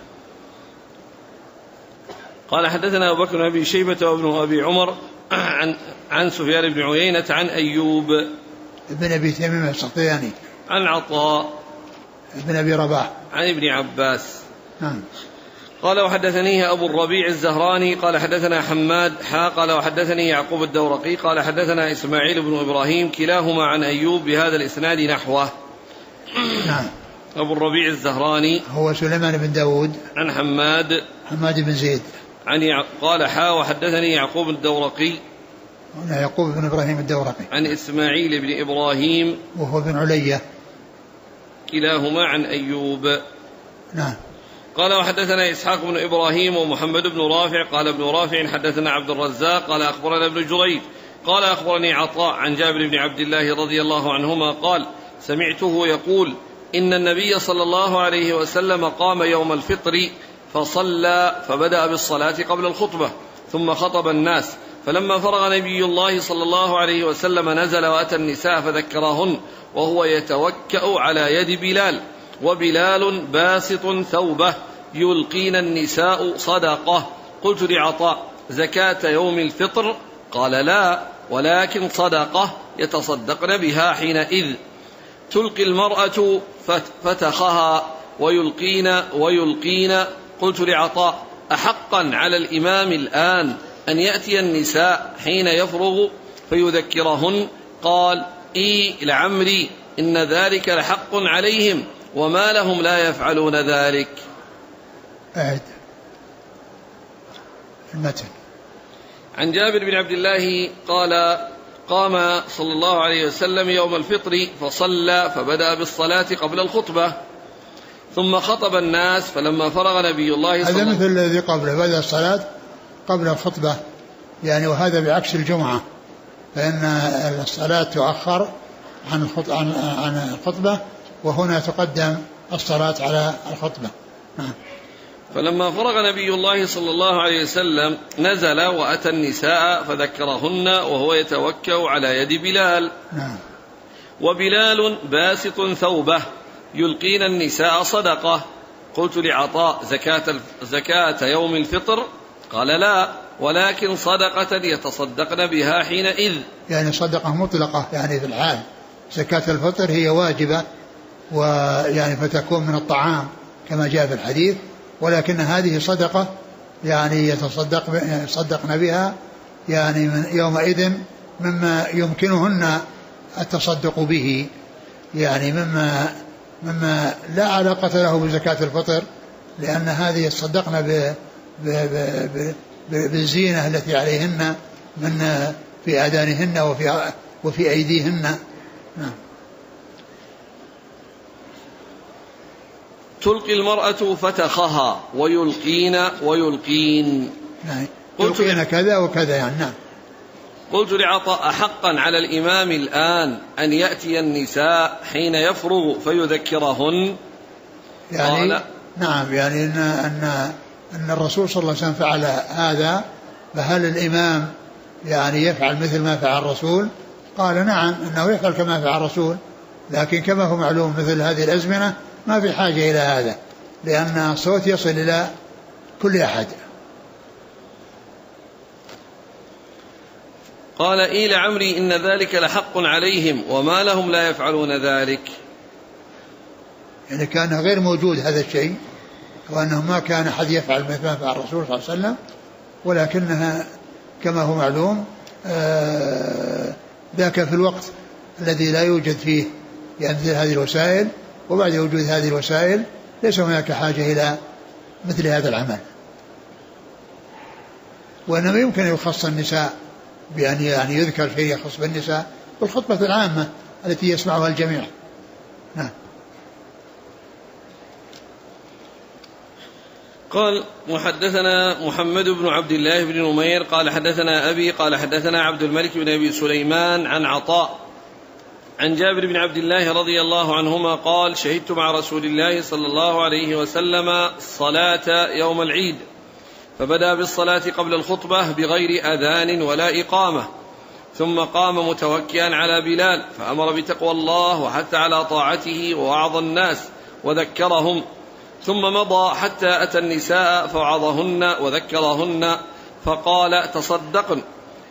قال حدثنا أبو بكر بن أبي شيبة وابن أبي عمر عن سفيان بن عيينة عن أيوب ابن أبي تميم السختياني عن عطاء ابن أبي رباح عن ابن عباس. نعم. قال وحدثنيه أبو الربيع الزهراني قال حدثنا حماد قال وحدثني يعقوب الدورقي قال حدثنا إسماعيل بن إبراهيم كلاهما عن أيوب بهذا الإسناد نحوه. نعم. أبو الربيع الزهراني هو سليمان بن داود عن حماد بن زيد قال وحدثني يعقوب الدورقي يعقوب بن إبراهيم الدورقي عن إسماعيل بن إبراهيم وهو بن علية كلاهما عن أيوب. نعم. قال وحدثنا إسحاق بن إبراهيم ومحمد بن رافع قال ابن رافع حدثنا عبد الرزاق قال أخبرنا ابن جريج قال أخبرني عطاء عن جابر بن عبد الله رضي الله عنهما قال سمعته يقول إن النبي صلى الله عليه وسلم قام يوم الفطر فصلى فبدأ بالصلاة قبل الخطبة ثم خطب الناس فلما فرغ نبي الله صلى الله عليه وسلم نزل وأتى النساء فذكرهن وهو يتوكأ على يد بلال وبلال باسط ثوبه يلقين النساء صدقة. قلت لعطاء زكاة يوم الفطر؟ قال لا ولكن صدقة يتصدقن بها حينئذ. تلقي المرأة فتخها ويلقين. قلت لعطاء أحقا على الإمام الآن أن يأتي النساء حين يفرغ فيذكرهن؟ قال لعمري إن ذلك لحق عليهم وما لهم لا يفعلون ذلك. المتن. عن جابر بن عبد الله قال قام صلى الله عليه وسلم يوم الفطر فصلى فبدأ بالصلاة قبل الخطبة ثم خطب الناس فلما فرغ نبي الله هذا مثل الذي قبله بدأ الصلاة قبل الخطبة يعني وهذا بعكس الجمعة فإن الصلاة تؤخر عن الخطبة وهنا تقدم الصلاة على الخطبة. فلما فرغ نبي الله صلى الله عليه وسلم نزل وأتى النساء فذكرهن وهو يتوكأ على يد بلال. وبلال باسط ثوبه يلقين النساء صدقة. قلت لعطاء زكاة يوم الفطر؟ قال لا ولكن صدقة يتصدقن بها حينئذ. يعني صدقة مطلقة يعني في الحال. زكاة الفطر هي واجبة ويعني فتكون من الطعام كما جاء في الحديث ولكن هذه صدقة يعني يتصدقن بها يعني من يومئذ مما يمكنهن التصدق به يعني مما لا علاقة له بزكاة الفطر لأن هذه يتصدقن بالزينة التي عليهن من في آذانهن وفي أيديهن. تلقي المرأة فتخها ويلقين يلقين كذا وكذا يعني. نعم. قلت لعطاء أحقا على الإمام الآن أن يأتي النساء حين يفرغ فيذكرهن؟ يعني قال نعم يعني أن الرسول صلى الله عليه وسلم فعل هذا فهل الإمام يعني يفعل مثل ما فعل الرسول؟ قال نعم أنه يفعل كما فعل الرسول لكن كما هو معلوم مثل هذه الأزمنة ما في حاجة إلى هذا لأن الصوت يصل إلى كل أحد. قال لعمري إن ذلك لحق عليهم وما لهم لا يفعلون ذلك. يعني كان غير موجود هذا الشيء وأنه ما كان أحد يفعل مثل ما فعل الرسول صلى الله عليه وسلم ولكنها كما هو معلوم ذاك في الوقت الذي لا يوجد فيه يعني مثل هذه الوسائل وبعد وجود هذه الوسائل ليس هناك حاجة إلى مثل هذا العمل وإنما يمكن أن يخص النساء بأن يعني يذكر شيء يخص بالنساء بالخطبة العامة التي يسمعها الجميع. نعم. قال وحدثنا محمد بن عبد الله بن نمير قال حدثنا أبي قال حدثنا عبد الملك بن أبي سليمان عن عطاء عن جابر بن عبد الله رضي الله عنهما قال شهدت مع رسول الله صلى الله عليه وسلم صلاة يوم العيد فبدأ بالصلاة قبل الخطبة بغير أذان ولا إقامة، ثم قام متوكئا على بلال فأمر بتقوى الله وحث على طاعته ووعظ الناس وذكرهم، ثم مضى حتى أتى النساء فوعظهن وذكرهن فقال تصدقن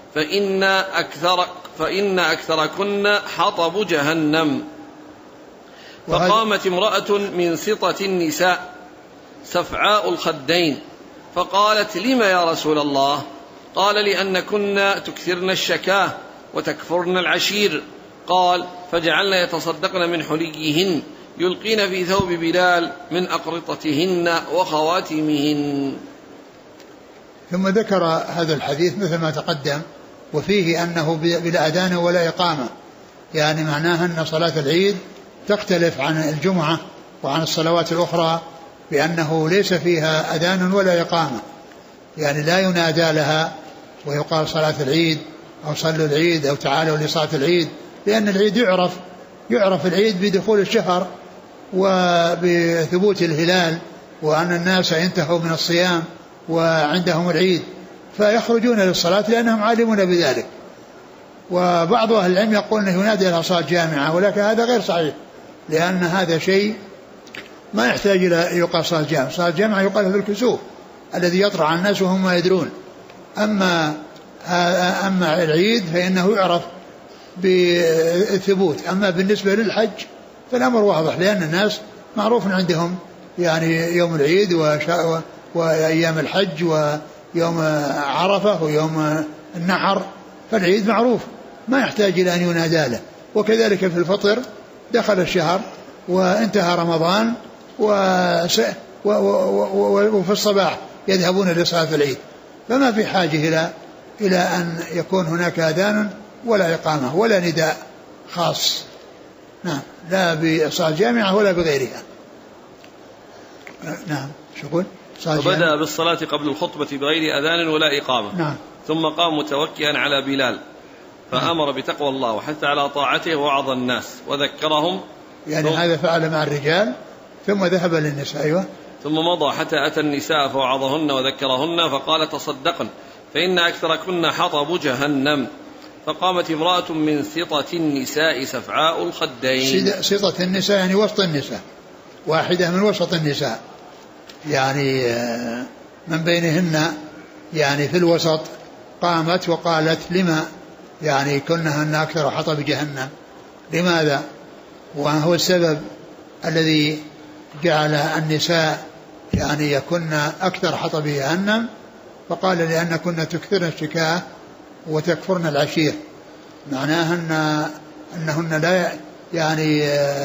فإن أكثركن حطب جهنم. فقامت امرأة من سطة النساء سفعاء الخدين فقالت لم يا رسول الله؟ قال لأنكن تكثرن الشكاه وتكفرن العشير. قال فجعلن يتصدقن من حليهن يلقين في ثوب بلال من أقرطتهن وخواتمهن. ثم ذكر هذا الحديث مثل ما تقدم، وفيه أنه بلا أذان ولا إقامة، يعني معناها أن صلاة العيد تختلف عن الجمعة وعن الصلوات الأخرى بأنه ليس فيها أذان ولا إقامة، يعني لا ينادى لها ويقال صلاة العيد أو صلوا العيد أو تعالوا لصلاة العيد، لأن العيد يعرف العيد بدخول الشهر وبثبوت الهلال، وأن الناس انتهوا من الصيام وعندهم العيد فيخرجون للصلاة لأنهم عالمون بذلك. وبعض أهل العلم يقول أنه ينادي لها صلاة جامعة، ولكن هذا غير صحيح، لأن هذا شيء ما يحتاج إلى يقال صلاة جامعة. صلاة جامعة يقال في الكسوف الذي يطرع الناس وهم ما يدرون. أما العيد فإنه يعرف بالثبوت. أما بالنسبة للحج فالأمر واضح، لأن الناس معروف عندهم يعني يوم العيد وأيام الحج ويوم عرفة ويوم النحر، فالعيد معروف ما يحتاج إلى أن ينادى له. وكذلك في الفطر دخل الشهر وانتهى رمضان وفي الصباح يذهبون لصلاة العيد، فما في حاجة إلى أن يكون هناك أذان ولا إقامة ولا نداء خاص. نعم، لا بصلاة جامعة ولا بغيرها. نعم، شكرا. فبدأ بالصلاة قبل الخطبة بغير أذان ولا إقامة. نعم. ثم قام متوكئا على بلال فأمر بتقوى الله وحث على طاعته ووعظ الناس وذكرهم، يعني هذا فعل مع الرجال ثم ذهب للنساء. أيوة. ثم مضى حتى أتى النساء فوعظهن وذكرهن فقال تصدقن فإن أكثركن حطب جهنم. فقامت امرأة من سطة النساء سفعاء الخدين. سطة النساء يعني وسط النساء، واحدة من وسط النساء، يعني من بينهن يعني في الوسط، قامت وقالت لما يعني كنهن أكثر حطب جهنم، لماذا؟ وهو السبب الذي جعل النساء يعني يكن أكثر حطب جهنم. فقال لأن كنا تكثرن الشكاه وتكفرن العشير، معناها أنهن لا يعني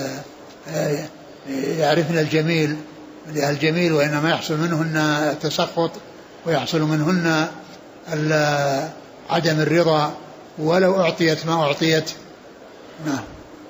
يعرفن الجميل وإنما يحصل منهن التسخط ويحصل منهن عدم الرضا ولو أعطيت ما أعطيت. نعم.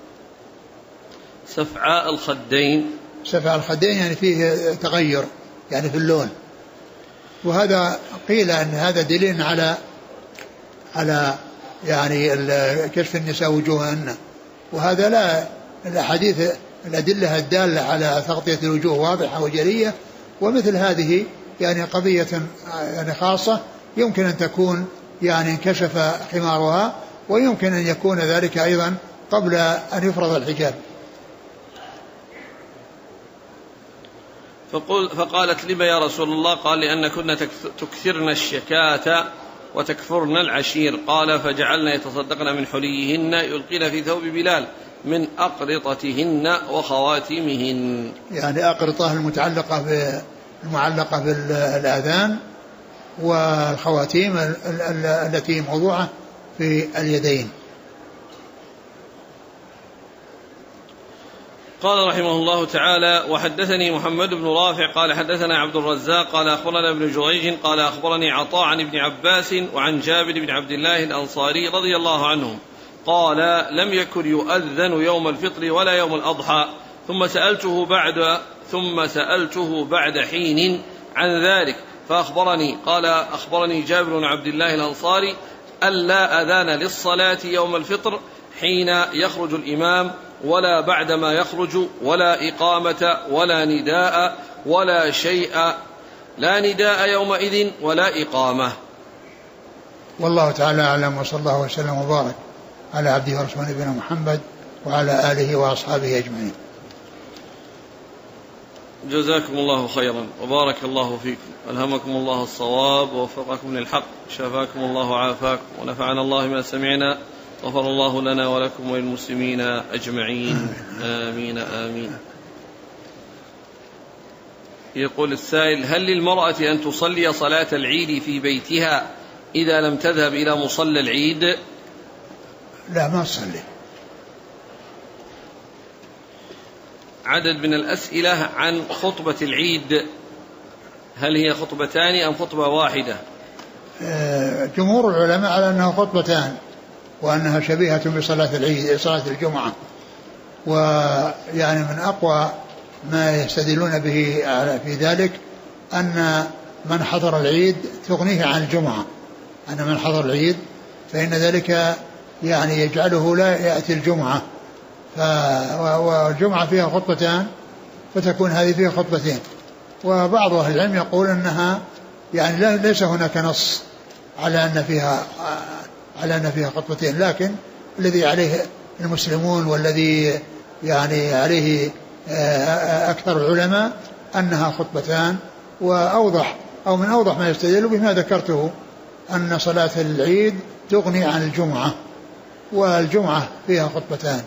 سفعاء الخدين. سفعاء الخدين يعني فيه تغير يعني في اللون، وهذا قيل أن هذا دليل على يعني كشف النساء وجوههن، وهذا لا، الأحاديث الأدلة الدالة على تغطية الوجوه واضحة وجلية، ومثل هذه يعني قضية يعني خاصة يمكن أن تكون يعني انكشف حمارها، ويمكن أن يكون ذلك أيضا قبل أن يفرض الحجاب. فقالت لما يا رسول الله؟ قال لأن كنا تكثرن الشكاة وتكفرن العشير. قال فجعلن يتصدقن من حليهن يلقين في ثوب بلال من أقرطتهن وخواتمهن. يعني أقرطة المعلقة بالآذان، والخواتيم التي موضوعة في اليدين. قال رحمه الله تعالى: وحدثني محمد بن رافع قال حدثنا عبد الرزاق قال أخبرنا ابن جريج قال أخبرني عطاء عن ابن عباس وعن جابر بن عبد الله الأنصاري رضي الله عنهم قال: لم يكن يؤذن يوم الفطر ولا يوم الأضحى، ثم سألته بعد حين عن ذلك فأخبرني. قال: أخبرني جابر بن عبد الله الأنصاري ألا أذان للصلاة يوم الفطر حين يخرج الإمام ولا بعدما يخرج، ولا إقامة ولا نداء ولا شيء لا نداء يومئذ ولا إقامة. والله تعالى أعلم، وصلى الله وسلم وبارك على عبده ورسوله نبينا محمد وعلى آله وأصحابه أجمعين. جزاكم الله خيرا وبارك الله فيكم، ألهمكم الله الصواب ووفقكم للحق، شفاكم الله وعافاكم، ونفعنا الله ما سمعنا، غفر الله لنا ولكم وللمسلمين أجمعين، آمين آمين. يقول السائل: هل للمرأة أن تصلي صلاة العيد في بيتها إذا لم تذهب إلى مصلى العيد؟ لا، ما تصلي. عدد من الأسئلة عن خطبة العيد، هل هي خطبتان أم خطبة واحدة؟ جمهور العلماء على أنها خطبتان، وأنها شبيهة بصلاة العيد، صلاة الجمعة. ويعني من أقوى ما يستدلون به في ذلك أن من حضر العيد تغنيه عن الجمعة، أن من حضر العيد فإن ذلك يعني يجعله لا يأتي الجمعة، والجمعة فيها خطبتان فتكون هذه فيها خطبتين. وبعض أهل العلم يقول أنها يعني ليس هناك نص على أن فيها خطبتين، لكن الذي عليه المسلمون والذي يعني عليه أكثر العلماء أنها خطبتان. وأوضح أو من أوضح ما يستدل بما ذكرته أن صلاة العيد تغني عن الجمعة، والجمعة فيها خطبتان.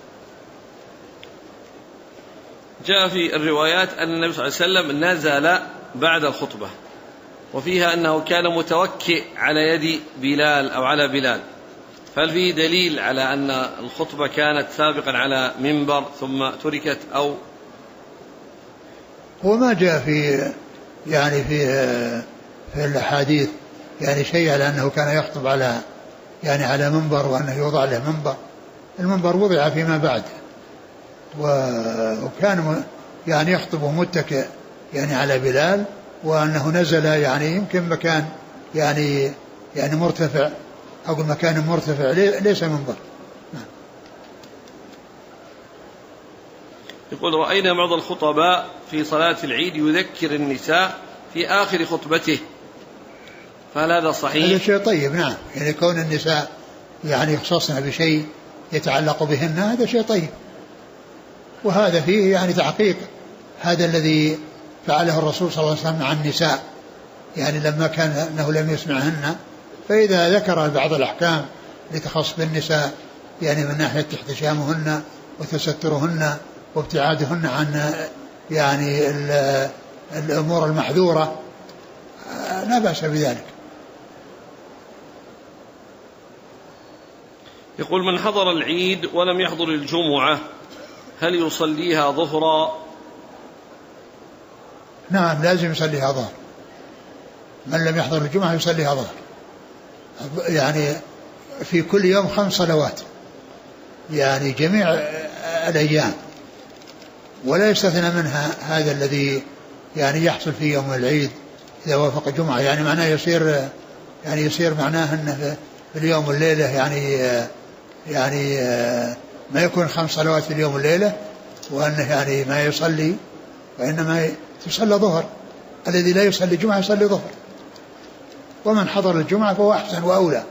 جاء في الروايات أن النبي صلى الله عليه وسلم نزل بعد الخطبة، وفيها أنه كان متوكئ على يد بلال أو على بلال، فهل فيه دليل على أن الخطبة كانت سابقا على منبر ثم تركت؟ أو هو ما جاء في الأحاديث يعني شيء على أنه كان يخطب على منبر، وأنه يوضع له منبر. المنبر وضع فيما بعد، وكان يعني يخطب متكئ يعني على بلال، وأنه نزل يعني يمكن مكان يعني مرتفع، أو مكان مرتفع ليس منبر. يقول: رأينا بعض الخطباء في صلاة العيد يذكر النساء في آخر خطبته، فهل هذا صحيح؟ هذا شيء طيب، نعم، يعني كون النساء يعني يخصصن بشيء يتعلق بهن هذا شيء طيب، وهذا فيه يعني تحقيق هذا الذي فعله الرسول صلى الله عليه وسلم عن النساء، يعني لما كان أنه لم يسمعهن، فإذا ذكر بعض الأحكام لتخص بالنساء يعني من ناحية احتشامهن وتسترهن وابتعادهن عن يعني الأمور المحذورة، لا بأس بذلك. يقول: من حضر العيد ولم يحضر الجمعة هل يصليها ظهرا؟ نعم، لازم يصليها ظهر. من لم يحضر الجمعة يصليها ظهر، يعني في كل يوم 5 صلوات، يعني جميع الأيام، ولا يستثنى منها هذا الذي يعني يحصل في يوم العيد إذا وافق الجمعة. يعني معناه يصير معناه أنه في اليوم والليلة يعني ما يكون 5 صلوات في اليوم والليلة، وأنه يعني ما يصلي، وإنما تصلى ظهر. الذي لا يصلي الجمعة يصلي ظهر، ومن حضر الجمعة فهو أحسن وأولى.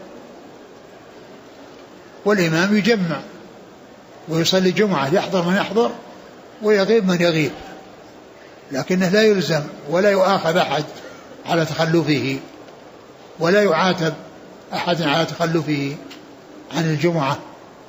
والإمام يجمع ويصلي جمعة، يحضر من يحضر ويغيب من يغيب، لكنه لا يلزم ولا يؤاخذ أحد على تخلفه، ولا يعاتب أحد على تخلفه عن الجمعة.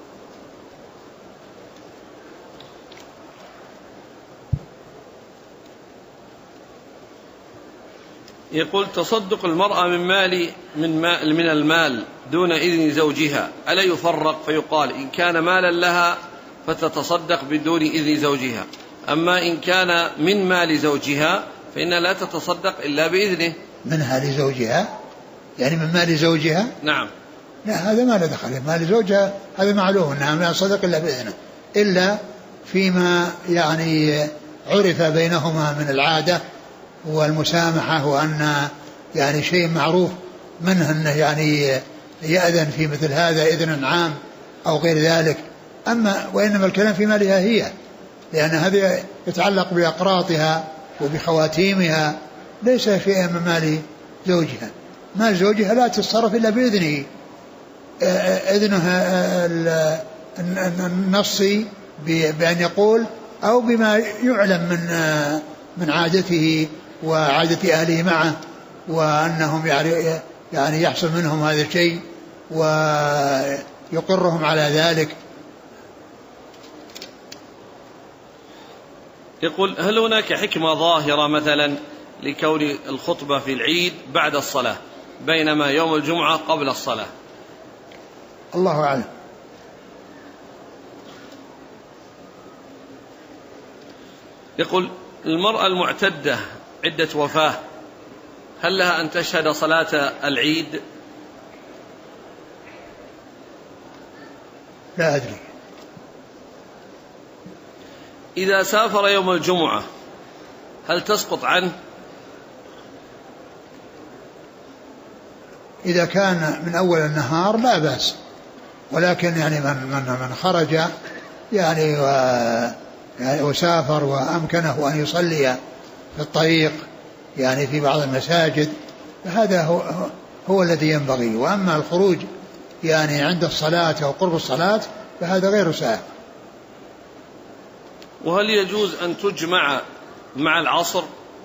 يقول: تصدق المرأة من المال دون إذن زوجها ألا يفرق فيقال إن كان مالا لها فتتصدق بدون إذن زوجها، أما إن كان من مال زوجها فإنها لا تتصدق إلا بإذنه؟ منها لزوجها يعني من مال زوجها؟ نعم. لا، هذا ما له دخل، مال زوجها هذا معلوم أنها لا تصدق إلا بإذنه، إلا فيما يعني عرف بينهما من العادة والمسامحة، وأن يعني شيء معروف منه أنه يعني يأذن في مثل هذا إذن عام أو غير ذلك. وإنما الكلام في مالها هي، لأن هذا يتعلق بأقراطها وبخواتيمها ليس شيئا من مال زوجها. مال زوجها لا تتصرف إلا بإذنه، إذنها النصي بأن يقول أو بما يعلم من عادته وعادة أهله معه، وأنهم يعني يحصل منهم هذا الشيء ويقرهم على ذلك. يقول: هل هناك حكمة ظاهرة مثلا لكون الخطبة في العيد بعد الصلاة بينما يوم الجمعة قبل الصلاة؟ الله أعلم. يقول: المرأة المعتدة عدة وفاة هل لها أن تشهد صلاة العيد؟ لا أدري. إذا سافر يوم الجمعة هل تسقط عنه؟ إذا كان من أول النهار لا بأس، ولكن يعني من خرج يعني وسافر وأمكنه أن يصلي في الطريق يعني في بعض المساجد فهذا هو الذي ينبغي. وأما الخروج يعني عند الصلاة أو قرب الصلاة فهذا غير سائغ. وهل يجوز أن تجمع مع العصر؟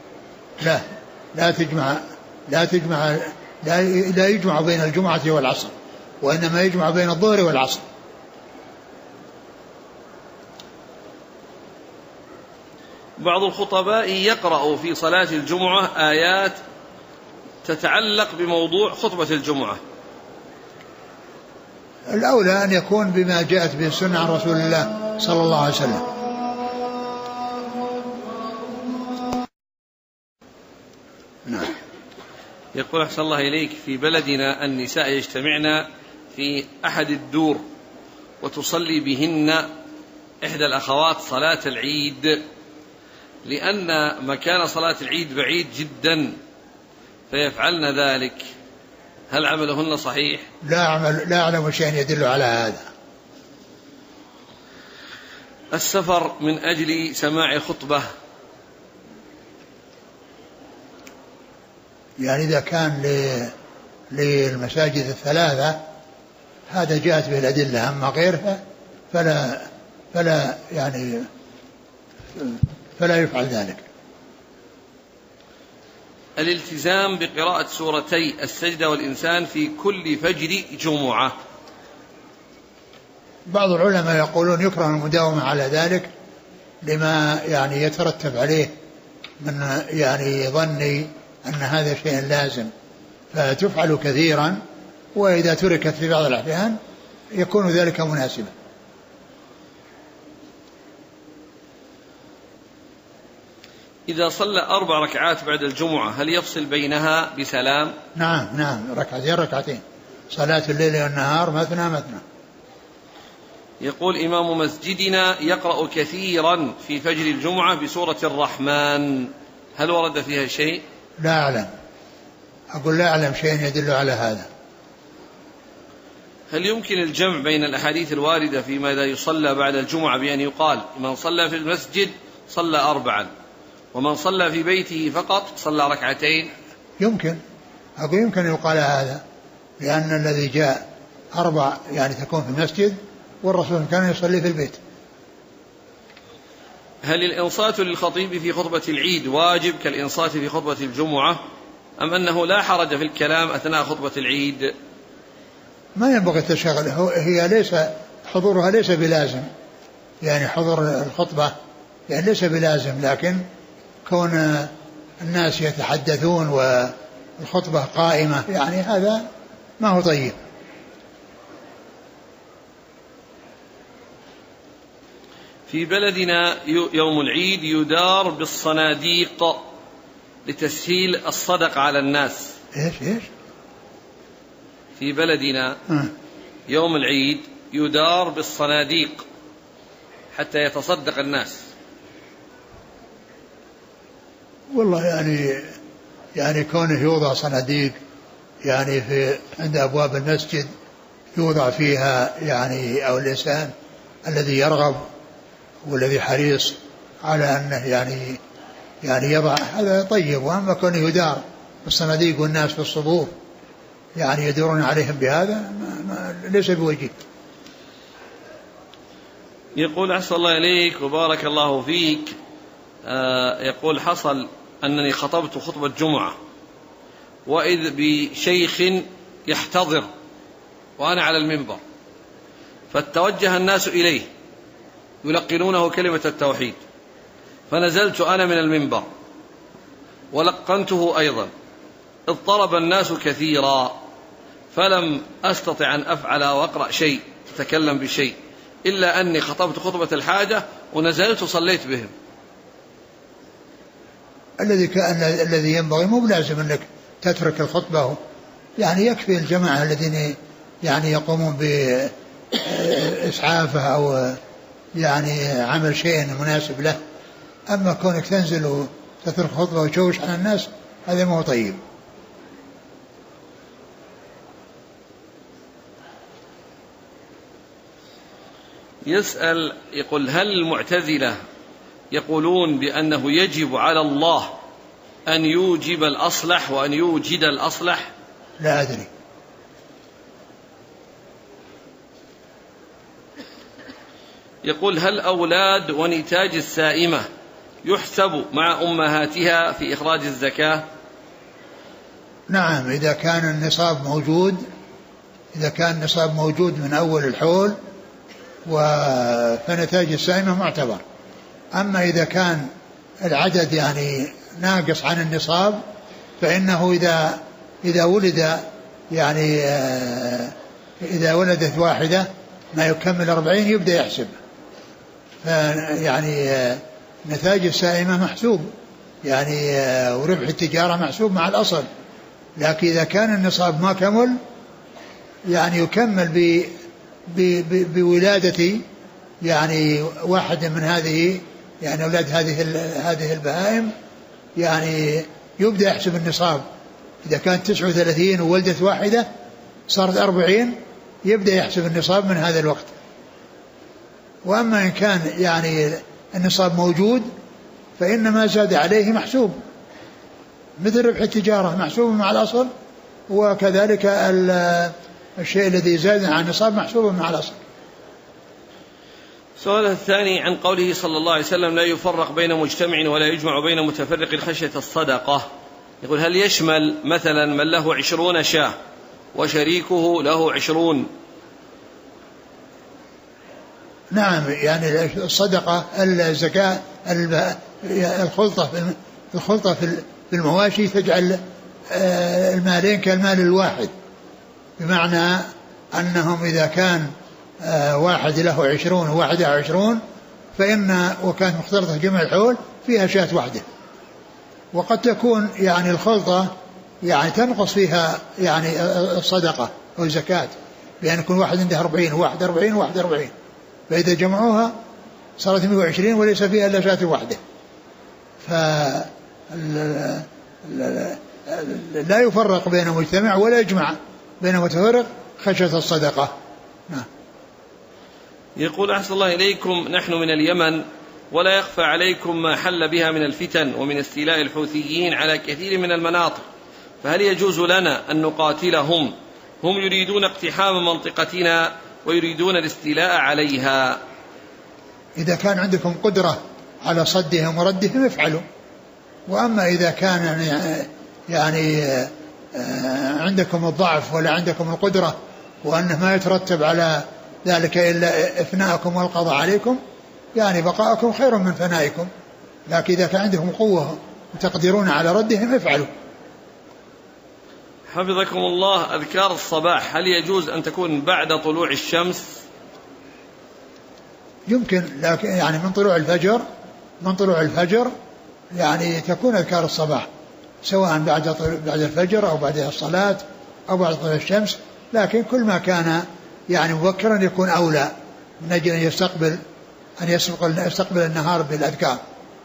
لا يجمع بين الجمعة والعصر، وإنما يجمع بين الظهر والعصر. بعض الخطباء يقرأ في صلاة الجمعة آيات تتعلق بموضوع خطبة الجمعة. الأولى أن يكون بما جاءت به السنة عن رسول الله صلى الله عليه وسلم. نعم. يقول: أحسن الله إليك، في بلدنا النساء يجتمعن في أحد الدور وتصلي بهن إحدى الأخوات صلاة العيد، لأن مكان صلاة العيد بعيد جدا فيفعلن ذلك، هل عملهن صحيح؟ لا أعلم شيء يدل على هذا. السفر من أجل سماع خطبة، يعني إذا كان للمساجد الثلاثة هذا جاءت به الأدلة، أما غيرها فلا يفعل ذلك. الالتزام بقراءة سورتي السجدة والإنسان في كل فجر جمعة. بعض العلماء يقولون يكره المداومة على ذلك لما يعني يترتب عليه من يعني ظني أن هذا شيء لازم، فتفعل كثيرا، وإذا تركت في بعض الأحيان يكون ذلك مناسبا. إذا صلى 4 ركعات بعد الجمعة هل يفصل بينها بسلام؟ نعم، ركعتين، صلاة الليل والنهار مثنى. يقول: إمام مسجدنا يقرأ كثيرا في فجر الجمعة بسورة الرحمن، هل ورد فيها شيء؟ لا أعلم شيء يدل على هذا. هل يمكن الجمع بين الأحاديث الواردة في ماذا يصلى بعد الجمعة بأن يقال من صلى في المسجد صلى 4 ومن صلى في بيته فقط صلى 2؟ يمكن يقال هذا، لأن الذي جاء 4 يعني تكون في المسجد، والرسول كان يصلي في البيت. هل الإنصات للخطيب في خطبة العيد واجب كالإنصات في خطبة الجمعة، أم أنه لا حرج في الكلام أثناء خطبة العيد؟ ما ينبغي التشاغل، هي حضورها ليس بلازم، يعني حضور الخطبة يعني ليس بلازم، لكن كون الناس يتحدثون والخطبة قائمة يعني هذا ما هو طيب. في بلدنا يوم العيد يدار بالصناديق لتسهيل الصدقة على الناس. إيش في بلدنا يوم العيد يدار بالصناديق حتى يتصدق الناس. والله يعني كونه يوضع صناديق يعني عند أبواب المسجد يوضع فيها يعني، أو الإنسان الذي يرغب والذي حريص على أنه يعني يضع هذا طيب. وأما كونه يدار الصناديق والناس في الصفوف يعني يدورون عليهم بهذا ليس بوجه. يقول أحسن الله إليك وبارك الله فيك. يقول حصل أنني خطبت خطبة جمعة وإذ بشيخ يحتضر وأنا على المنبر، فتوجه الناس إليه يلقنونه كلمة التوحيد، فنزلت أنا من المنبر ولقنته أيضا، اضطرب الناس كثيرا، فلم أستطع أن أفعل وأقرأ شيء تتكلم بشيء إلا أني خطبت خطبة الحاجة ونزلت وصليت بهم. الذي ينبغي مو بلازم أنك تترك الخطبة، يعني يكفي الجماعة الذين يعني يقومون بإسعافه أو يعني عمل شيء مناسب له. أما كونك تنزل وتترك خطبة وتشوش على الناس هذا ما هو طيب. يسأل يقول هل المعتزلة يقولون بأنه يجب على الله أن يوجب الأصلح وأن يوجد الأصلح؟ لا أدري. يقول هل أولاد ونتاج السائمة يحسب مع أمهاتها في إخراج الزكاة؟ نعم، إذا كان النصاب موجود، إذا كان النصاب موجود من أول الحول فنتاج السائمة معتبر. أما إذا كان العدد يعني ناقص عن النصاب فإنه إذا ولد يعني إذا ولدت واحدة ما يكمل 40 يبدأ يحسب. يعني نتاج السائمة محسوب يعني وربح التجارة محسوب مع الأصل. لكن إذا كان النصاب ما كمل يعني يكمل بولادة يعني واحدة من هذه يعني أولاد هذه البهائم، يعني يبدأ يحسب النصاب. إذا كانت 39 وولدت واحدة صارت 40 يبدأ يحسب النصاب من هذا الوقت. وأما إن كان يعني النصاب موجود فإن ما زاد عليه محسوب، مثل ربح التجارة محسوب مع الأصل، وكذلك الشيء الذي زاد عن النصاب محسوب مع الأصل. السؤال الثاني عن قوله صلى الله عليه وسلم لا يفرق بين مجتمع ولا يجمع بين متفرق خشية الصدقة. يقول هل يشمل مثلا من له 20 شاة وشريكه له 20؟ نعم، يعني الصدقة الزكاة الخلطة في المواشي تجعل المالين كالمال الواحد، بمعنى أنهم إذا كان واحد له 20 وواحد 20 فإن وكانت مختلطة جمع الحول فيها شاة واحدة. وقد تكون يعني الخلطة يعني تنقص فيها يعني الصدقة أو الزكاة، بأن يكون واحد عنده 40 وواحد 40 وواحد 40، فإذا جمعوها صارت 120 وليس فيها إلا شاة واحدة. لا يفرق بين مجتمع ولا يجمع بين متفرق خشية الصدقة. نعم. يقول أحسن الله إليكم نحن من اليمن ولا يخفى عليكم ما حل بها من الفتن ومن استيلاء الحوثيين على كثير من المناطق، فهل يجوز لنا أن نقاتلهم؟ هم يريدون اقتحام منطقتنا ويريدون الاستيلاء عليها. إذا كان عندكم قدرة على صدهم وردهم افعلوا. وأما إذا كان يعني عندكم الضعف ولا عندكم القدرة وأنه ما يترتب على ذلك إلا إفناءكم والقضاء عليكم، يعني بقاءكم خير من فنائكم. لكن إذا كان عندكم قوة وتقدرون على ردهم افعلوا. حفظكم الله، أذكار الصباح هل يجوز أن تكون بعد طلوع الشمس؟ يمكن، لكن يعني من طلوع الفجر يعني تكون أذكار الصباح سواء بعد الفجر أو بعد الصلاة أو بعد طلوع الشمس، لكن كل ما كان يعني مبكرا يكون أولى من أجل أن يستقبل النهار بالأذكار.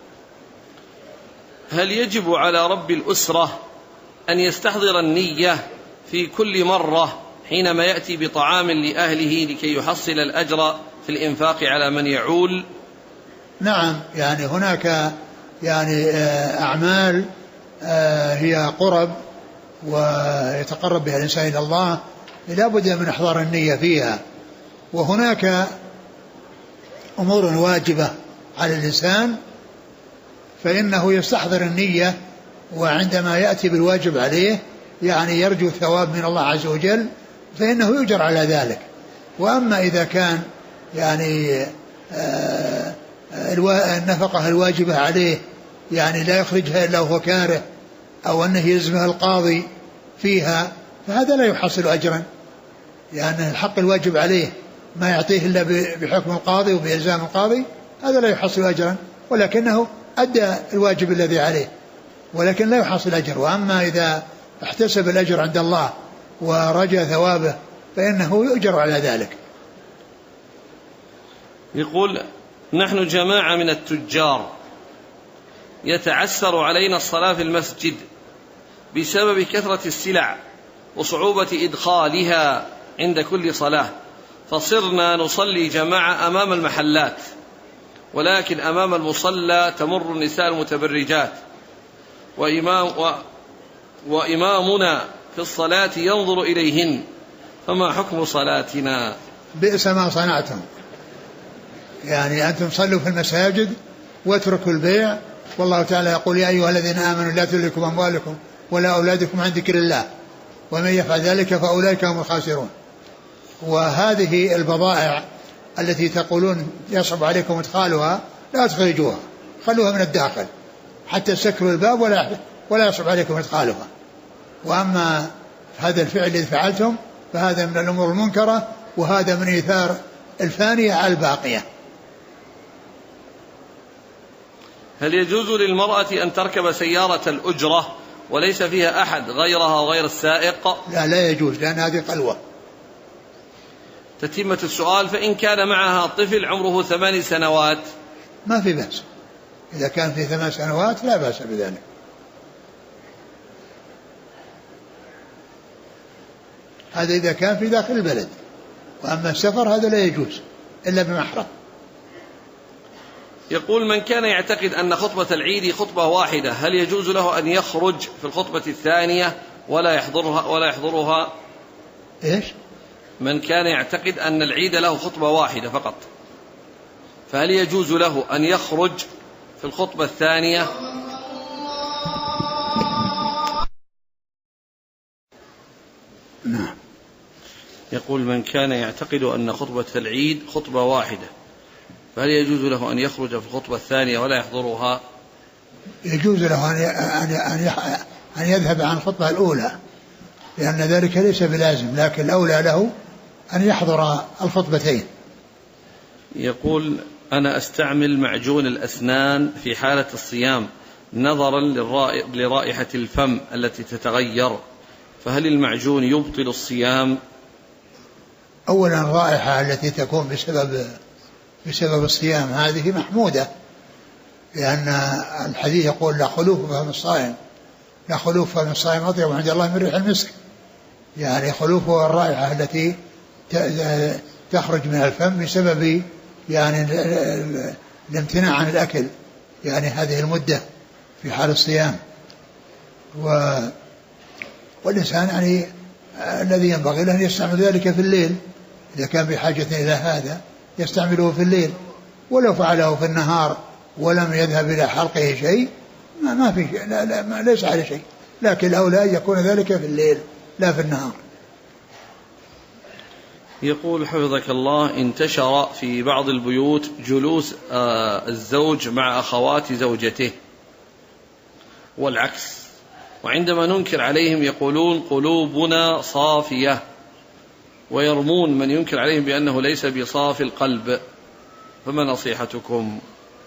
هل يجب على رب الأسرة أن يستحضر النية في كل مرة حينما يأتي بطعام لأهله لكي يحصل الأجر في الإنفاق على من يعول؟ نعم، يعني هناك يعني أعمال هي قرب ويتقرب بها الإنسان إلى الله، لا بد من إحضار النية فيها. وهناك أمور واجبة على الإنسان فإنه يستحضر النية، وعندما يأتي بالواجب عليه يعني يرجو ثواب من الله عز وجل فإنه يؤجر على ذلك. وأما إذا كان يعني النفقة الواجبة عليه يعني لا يخرجها إلا وهو كاره، أو أنه يلزمه القاضي فيها، فهذا لا يحصل أجرا، يعني الحق الواجب عليه ما يعطيه إلا بحكم القاضي وبإلزام القاضي، هذا لا يحصل أجرا، ولكنه أدى الواجب الذي عليه ولكن لا يحصل أجر. وأما إذا احتسب الأجر عند الله ورجى ثوابه فإنه يؤجر على ذلك. يقول: نحن جماعة من التجار يتعسر علينا الصلاة في المسجد بسبب كثرة السلع وصعوبة إدخالها عند كل صلاة، فصرنا نصلي جماعة أمام المحلات، ولكن أمام المصلى تمر النساء المتبرجات، وإمامنا في الصلاة ينظر إليهن، فما حكم صلاتنا؟ بئس ما صنعتم، يعني أنتم صلوا في المساجد واتركوا البيع، والله تعالى يقول: يا أيها الذين آمنوا لا تلهكم أموالكم ولا أولادكم عن ذكر الله ومن يفعل ذلك فأولئك هم الخاسرون. وهذه البضائع التي تقولون يصعب عليكم ادخالها لا تخرجوها، خلوها من الداخل حتى تسكروا الباب ولا يصعب عليكم ادخالها. وأما هذا الفعل الذي فعلتم فهذا من الأمور المنكرة، وهذا من إيثار الفانية على الباقية. هل يجوز للمرأة أن تركب سيارة الأجرة وليس فيها أحد غيرها وغير السائق؟ لا يجوز، لأن هذه قلوة. تتمة السؤال: فإن كان معها طفل عمره 8 سنوات؟ ما في بأس، إذا كان في 8 سنوات لا بأس بذلك. هذا إذا كان في داخل البلد، وأما السفر هذا لا يجوز إلا بمحرم. يقول: من كان يعتقد أن خطبة العيد خطبة واحدة، هل يجوز له أن يخرج في الخطبة الثانية ولا يحضرها؟ إيش؟ من كان يعتقد أن العيد له خطبة واحدة فقط، فهل يجوز له أن يخرج في الخطبة الثانية؟ نعم. يقول: من كان يعتقد أن خطبة العيد خطبة واحدة، فهل يجوز له أن يخرج في الخطبة الثانية ولا يحضرها؟ يجوز له أن يذهب عن الخطبة الأولى، لأن ذلك ليس بلازم، لكن الأولى له أن يحضر الخطبتين. يقول: أنا أستعمل معجون الأسنان في حالة الصيام نظرا لرائحة الفم التي تتغير، فهل المعجون يبطل الصيام؟ أولا الرائحة التي تكون بسبب الصيام هذه محمودة، لأن الحديث يقول: لا خلوف فم الصائم، لا خلوف فم الصائم أطيب عند الله من ريح المسك، يعني خلوف الرائحة التي تخرج من الفم بسبب يعني الامتناع عن الأكل، يعني هذه المدة في حال الصيام. والإنسان يعني الذي ينبغي له أن يستعمل ذلك في الليل، إذا كان بحاجة إلى هذا يستعمله في الليل، ولو فعله في النهار ولم يذهب إلى حلقه شيء ما في شيء، لا ليس على شيء، لكن الأولى أن يكون ذلك في الليل لا في النهار. يقول: حفظك الله، انتشر في بعض البيوت جلوس الزوج مع أخوات زوجته والعكس، وعندما ننكر عليهم يقولون قلوبنا صافية، ويرمون من ينكر عليهم بأنه ليس بصافي القلب، فما نصيحتكم؟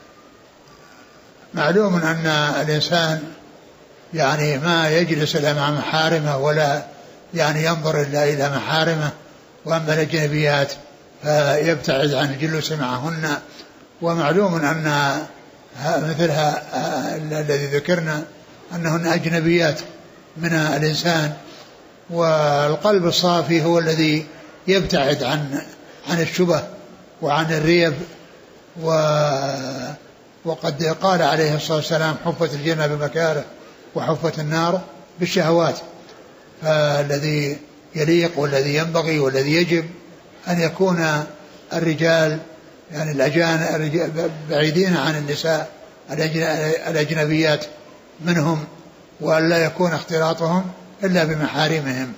معلوم أن الإنسان يعني ما يجلس إلا مع محارمه ولا يعني ينظر إلا إلى محارمه، وأما الأجنبيات فيبتعد عن الجلوس معهن. ومعلوم أن مثلها الذي ذكرنا أنهن أجنبيات من الإنسان، والقلب الصافي هو الذي يبتعد عن الشبه وعن الريب وقد قال عليه الصلاة والسلام حفت الجنة بمكاره وحفت النار بالشهوات. فالذي يليق والذي ينبغي والذي يجب أن يكون الرجال يعني بعيدين عن النساء الأجنبيات منهم، وأن لا يكون اختلاطهم إلا بمحارمهم.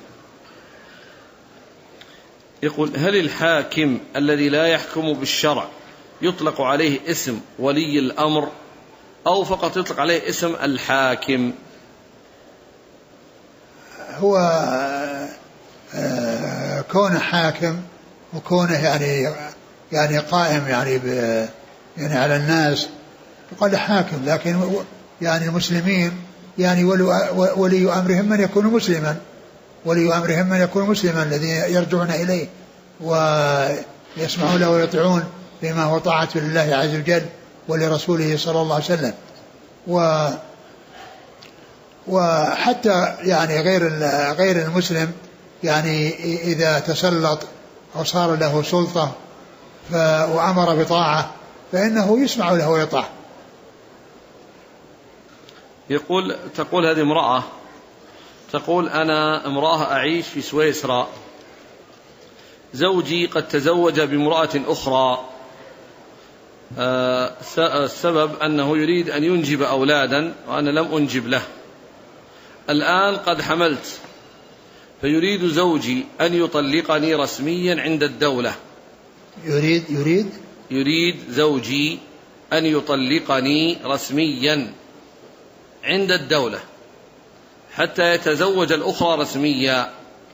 يقول: هل الحاكم الذي لا يحكم بالشرع يطلق عليه اسم ولي الأمر أو فقط يطلق عليه اسم الحاكم؟ هو كونه حاكم وكونه يعني قائم يعني على الناس يقال حاكم، لكن يعني المسلمين يعني ولي أمرهم من يكون مسلما، ولي أمرهم من يكون مسلما الذي يرجعون إليه ويسمعون له ويطيعون بما هو طاعة لله عز وجل ولرسوله صلى الله عليه وسلم. وحتى يعني غير المسلم يعني إذا تسلط أو صار له سلطة وأمر بطاعة فإنه يسمع له ويطاع. تقول هذه امرأة تقول: أنا امرأة أعيش في سويسرا، زوجي قد تزوج بامرأة أخرى، السبب أنه يريد أن ينجب أولادا وأنا لم أنجب له، الآن قد حملت، فيريد زوجي أن يطلقني رسميا عند الدولة. يريد زوجي أن يطلقني رسميا عند الدولة حتى يتزوج الأخرى رسميا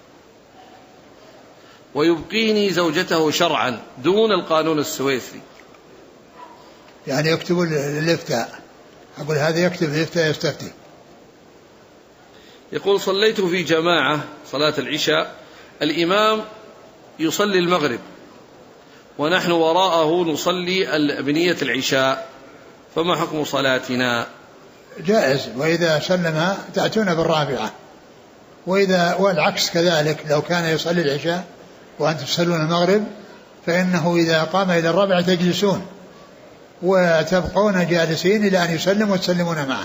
ويبقيني زوجته شرعا دون القانون السويسري. يعني يكتب الإفتاء، أقول هذا يكتب الإفتاء يستفتي. يقول: صليت في جماعة صلاة العشاء، الإمام يصلي المغرب ونحن وراءه نصلي بنية العشاء، فما حكم صلاتنا؟ جائز، وإذا سلم تأتون بالرابعة، والعكس كذلك، لو كان يصلي العشاء وأنتم تصلون المغرب فإنه إذا قام إلى الرابعة تجلسون وتبقون جالسين إلى أن يسلم وتسلمون معه.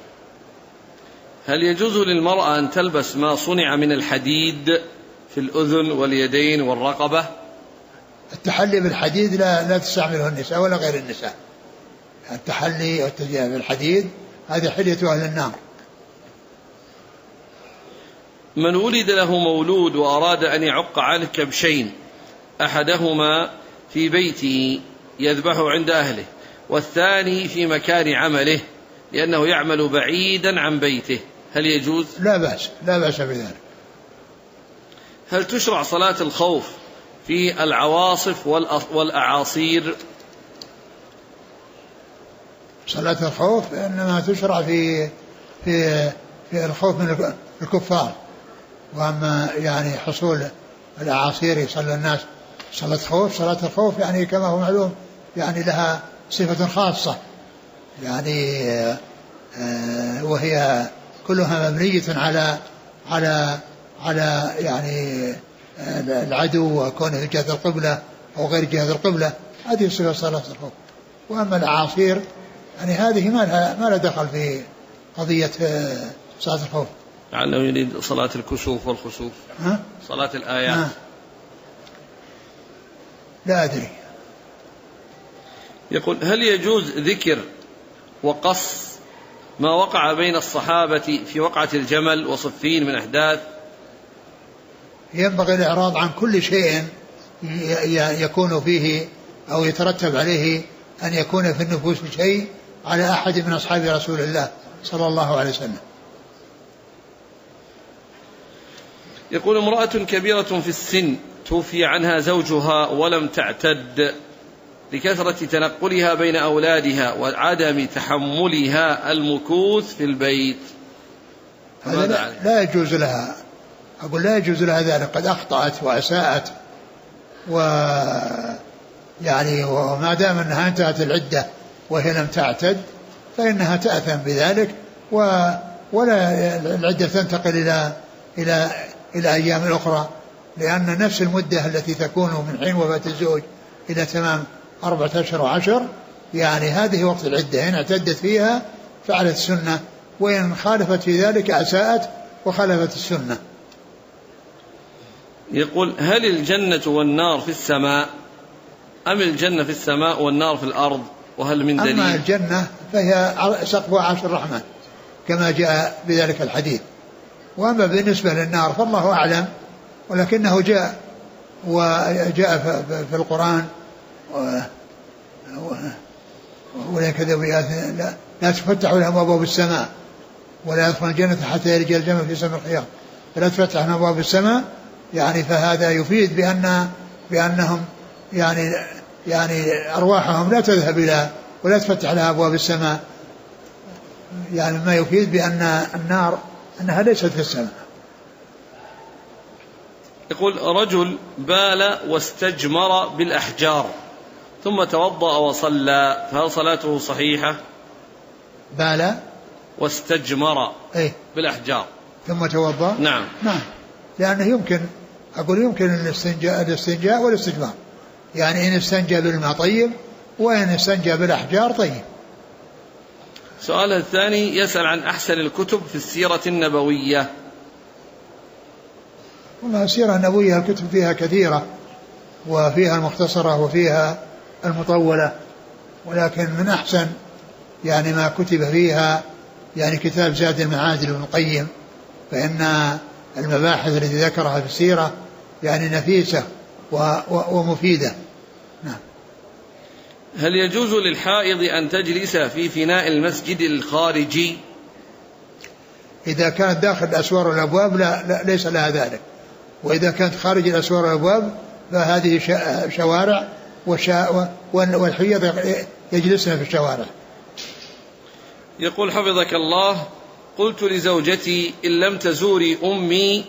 هل يجوز للمرأة أن تلبس ما صنع من الحديد في الأذن واليدين والرقبة؟ التحلي بالحديد لا تستعمله النساء ولا غير النساء. التحلي والتزيين بالحديد هذه حلية أهل النار. من ولد له مولود وأراد أن يعق عنه كبشين، أحدهما في بيته يذبحه عند أهله والثاني في مكان عمله لأنه يعمل بعيدا عن بيته، هل يجوز؟ لا بأس بذلك. هل تشرع صلاة الخوف في العواصف والأعاصير؟ صلاة الخوف إنما تشرع في الخوف من الكفار، وأما يعني حصول الأعاصير يصلي الناس صلاة الخوف يعني كما هو معلوم يعني لها صفة خاصة، يعني وهي كلها مبنية على يعني العدو وكونه في جهة القبلة أو غير جهة القبلة، هذه صفة صلاة الخوف. وأما الأعاصير يعني هذه ما لها دخل في قضية صلاة الخوف. لعله يريد صلاة الكسوف والخسوف، صلاة الآيات. لا أدري. يقول: هل يجوز ذكر وقص ما وقع بين الصحابة في وقعة الجمل وصفين من أحداث؟ ينبغي الإعراض عن كل شيء يكون فيه أو يترتب عليه أن يكون في النفوس شيء على أحد من أصحاب رسول الله صلى الله عليه وسلم. يقول: امرأة كبيرة في السن توفي عنها زوجها ولم تعتد لكثرة تنقلها بين أولادها وعدم تحملها المكوث في البيت، لا يجوز لها، أقول لا يجوز لها ذلك، قد أخطأت وأساءت يعني وما دام أنها انتهت العدة وهي لم تعتد فإنها تأثم بذلك، ولا العدة تنتقل إلى أيام أخرى، لأن نفس المدة التي تكون من حين وفاة الزوج إلى تمام 14 و10 يعني هذه وقت العدة، إن اعتدت فيها فعلت السنة، وإن خالفت في ذلك أساءت وخالفت السنة. يقول: هل الجنة والنار في السماء أم الجنة في السماء والنار في الأرض؟ وهل من دليل؟ أما الجنة فهي سقفها عرش الرحمن كما جاء بذلك الحديث، وأما بالنسبة للنار فالله أعلم، ولكنه جاء في القرآن ولا كذب لا تفتح لهم أبواب السماء ولا يدخل الجنة حتى يلج الجمل في سم الخياط، فلا تفتح لهم أبواب السماء، يعني فهذا يفيد بأنهم يعني أرواحهم لا تذهب إلى ولا تفتح لها أبواب السماء، يعني ما يفيد بأن النار أنها ليست في السماء. يقول: رجل بال واستجمر بالأحجار ثم توضأ وصلى، فهل صلاته صحيحة؟ بال واستجمر بالأحجار ثم توضأ؟ نعم. لأنه يمكن الاستنجاء والاستجمار، يعني إن استنجى بالماء طيب، وإن استنجى بالأحجار طيب. سؤال الثاني يسأل عن أحسن الكتب في السيرة النبوية. والله السيرة النبوية الكتب فيها كثيرة، وفيها المختصرة وفيها المطولة، ولكن من أحسن يعني ما كتب فيها يعني كتاب زاد المعاد لابن القيم، فإن المباحث التي ذكرها في السيرة يعني نفيسة ومفيدة. نعم. هل يجوز للحائض أن تجلس في فناء المسجد الخارجي؟ إذا كانت داخل الأسوار والأبواب لا ليس لها ذلك، وإذا كانت خارج الأسوار والأبواب فهذه شوارع والحيض يجلسن في الشوارع. يقول: حفظك الله، قلت لزوجتي: إن لم تزوري أمي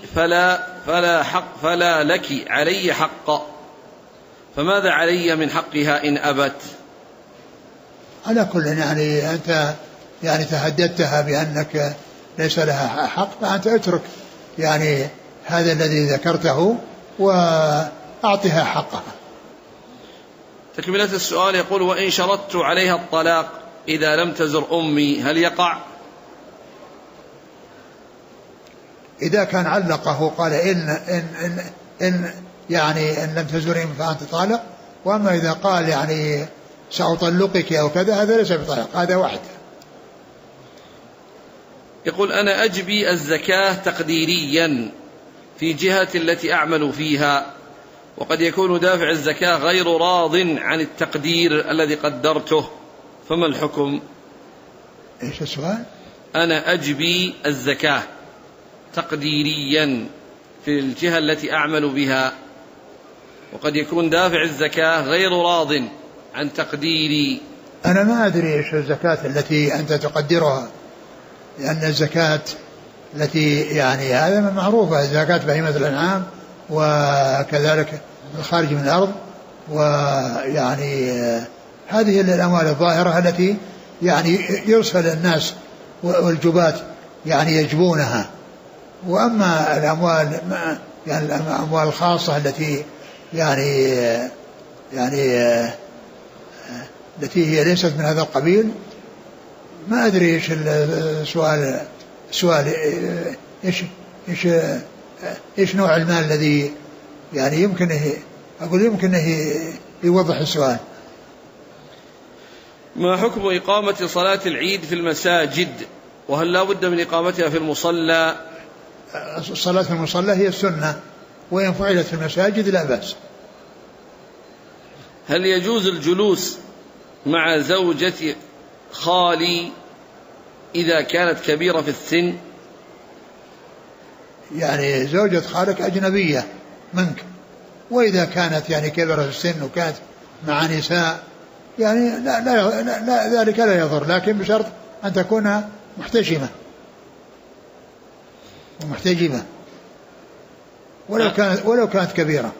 فلا لك علي حق، فماذا علي من حقها إن أبت؟ على كل يعني أنت يعني تهددتها بأنك ليس لها حق، فأنت اترك يعني هذا الذي ذكرته وأعطها حقها. تكملة السؤال يقول: وإن شرطت عليها الطلاق إذا لم تزر أمي هل يقع؟ إذا كان علقه قال إن يعني إن لم تزر أمي فأنت طالق، وأما إذا قال يعني سأطلقك أو كذا هذا ليس بطلاق، هذا واحد. يقول: أنا أجبي الزكاة تقديريا في جهة التي أعمل فيها، وقد يكون دافع الزكاة غير راض عن التقدير الذي قدرته، فما الحكم؟ إيش السؤال؟ أنا أجبي الزكاة تقديريا في الجهة التي أعمل بها، وقد يكون دافع الزكاة غير راض عن تقديري. أنا ما أدري إيش الزكاة التي أنت تقدرها، لأن الزكاة التي يعني هذا معروفة، زكاة بهيمة الأنعام وكذلك الخارج من الأرض، ويعني هذه الأموال الظاهرة التي يعني يرسل الناس والجبات يعني يجبونها. وأما الأموال يعني الأموال الخاصة التي يعني التي هي ليست من هذا القبيل، ما أدري إيش السؤال إيش نوع المال الذي يعني يمكن يوضح السؤال. ما حكم إقامة صلاة العيد في المساجد، وهل لا بد من إقامتها في المصلى؟ الصلاة في المصلى هي السنة، وإن فعلت في المساجد لا بأس. هل يجوز الجلوس مع زوجة خالي إذا كانت كبيرة في السن؟ يعني زوجة خالك أجنبية منك، وإذا كانت يعني كبيرة في السن وكانت مع نساء يعني لا ذلك لا يضر، لكن بشرط أن تكون محتجمة ولو كانت كبيرة.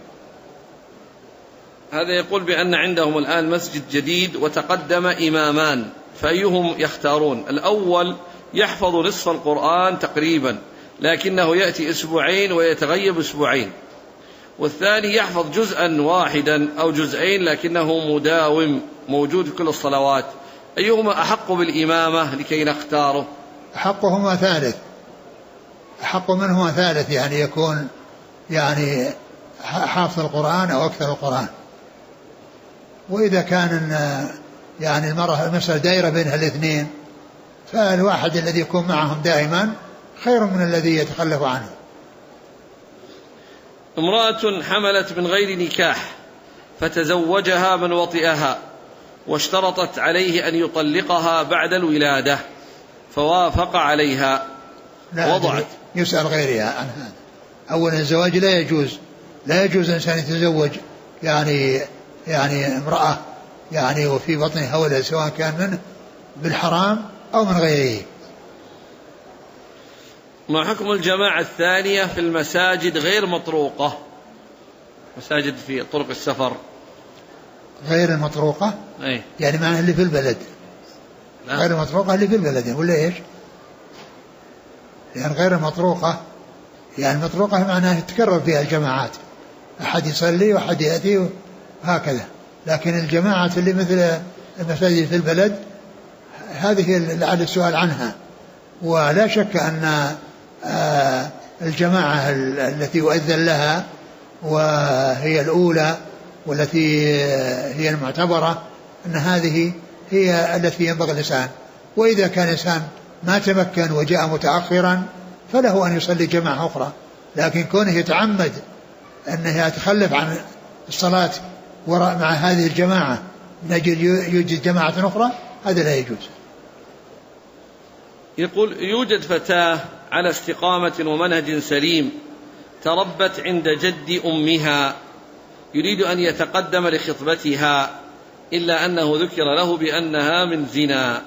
هذا يقول بأن عندهم الآن مسجد جديد وتقدم إمامان، فأيهم يختارون؟ الأول يحفظ نصف القرآن تقريبا، لكنه يأتي أسبوعين ويتغيب أسبوعين، والثاني يحفظ جزءا واحدا أو جزئين لكنه مداوم موجود في كل الصلوات، أيهما أحق بالإمامة لكي نختاره؟ أحقهما ثالث، أحق منهما ثالث، يعني يكون يعني حافظ القرآن أو أكثر القرآن. وإذا كان يعني المسألة دائرة بينها الاثنين، فالواحد الذي يكون معهم دائما خير من الذي يتخلف عنه. امرأة حملت من غير نكاح فتزوجها من وطئها واشترطت عليه أن يطلقها بعد الولادة فوافق عليها وضعت. يسأل غيرها عن هذا. أولا الزواج لا يجوز الإنسان يتزوج يعني امرأة يعني وفي بطنها ولد، سواء كان منه بالحرام أو من غيره. ما حكم الجماعة الثانية في المساجد غير مطروقة، مساجد في طرق السفر؟ غير المطروقة أي. يعني معنى اللي في البلد. لا. غير المطروقة اللي في البلد ولا إيش؟ يعني غير المطروقة يعني المطروقة معناها تتكرر فيها الجماعات، أحد يصلي وأحد يأتي وهكذا. لكن الجماعة اللي مثل المساجد في البلد هذه لعل السؤال عنها. ولا شك أن الجماعة التي يؤذن لها وهي الأولى والتي هي المعتبرة أن هذه هي التي ينبغي الإنسان. وإذا كان الإنسان ما تمكن وجاء متأخرا فله أن يصلي جماعة أخرى، لكن كونه يتعمد أنه يتخلف عن الصلاة وراء مع هذه الجماعة من أجل يوجد جماعة أخرى هذا لا يجوز. يقول يوجد فتاة على استقامة ومنهج سليم تربت عند جد أمها، يريد أن يتقدم لخطبتها إلا أنه ذكر له بأنها من زنا.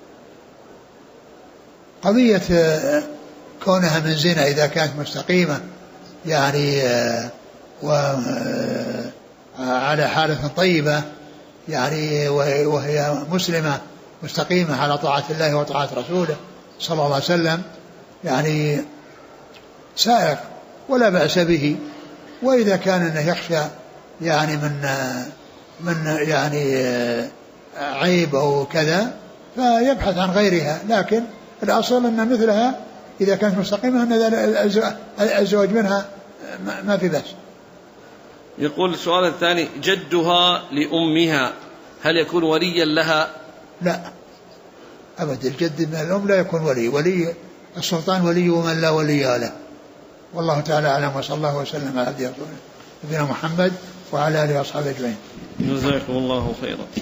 قضية كونها من زنا إذا كانت مستقيمة يعني وعلى حالة طيبة يعني وهي مسلمة مستقيمة على طاعة الله وطاعة رسوله صلى الله عليه وسلم يعني سائق ولا بأس به. وإذا كان أنه يخشى يعني من يعني عيب أو كذا فيبحث عن غيرها، لكن الأصل أن مثلها إذا كانت مستقيمة أن الزواج منها ما في بأس. يقول السؤال الثاني جدها لأمها هل يكون وليا لها؟ لا أبدا، الجد من الأم لا يكون ولي السلطان ولي ومن لا ولي له. والله تعالى أعلم، وصلى الله وسلم على نبينا محمد وعلى آله وأصحابه أجمعين. جزاكم الله خيرا.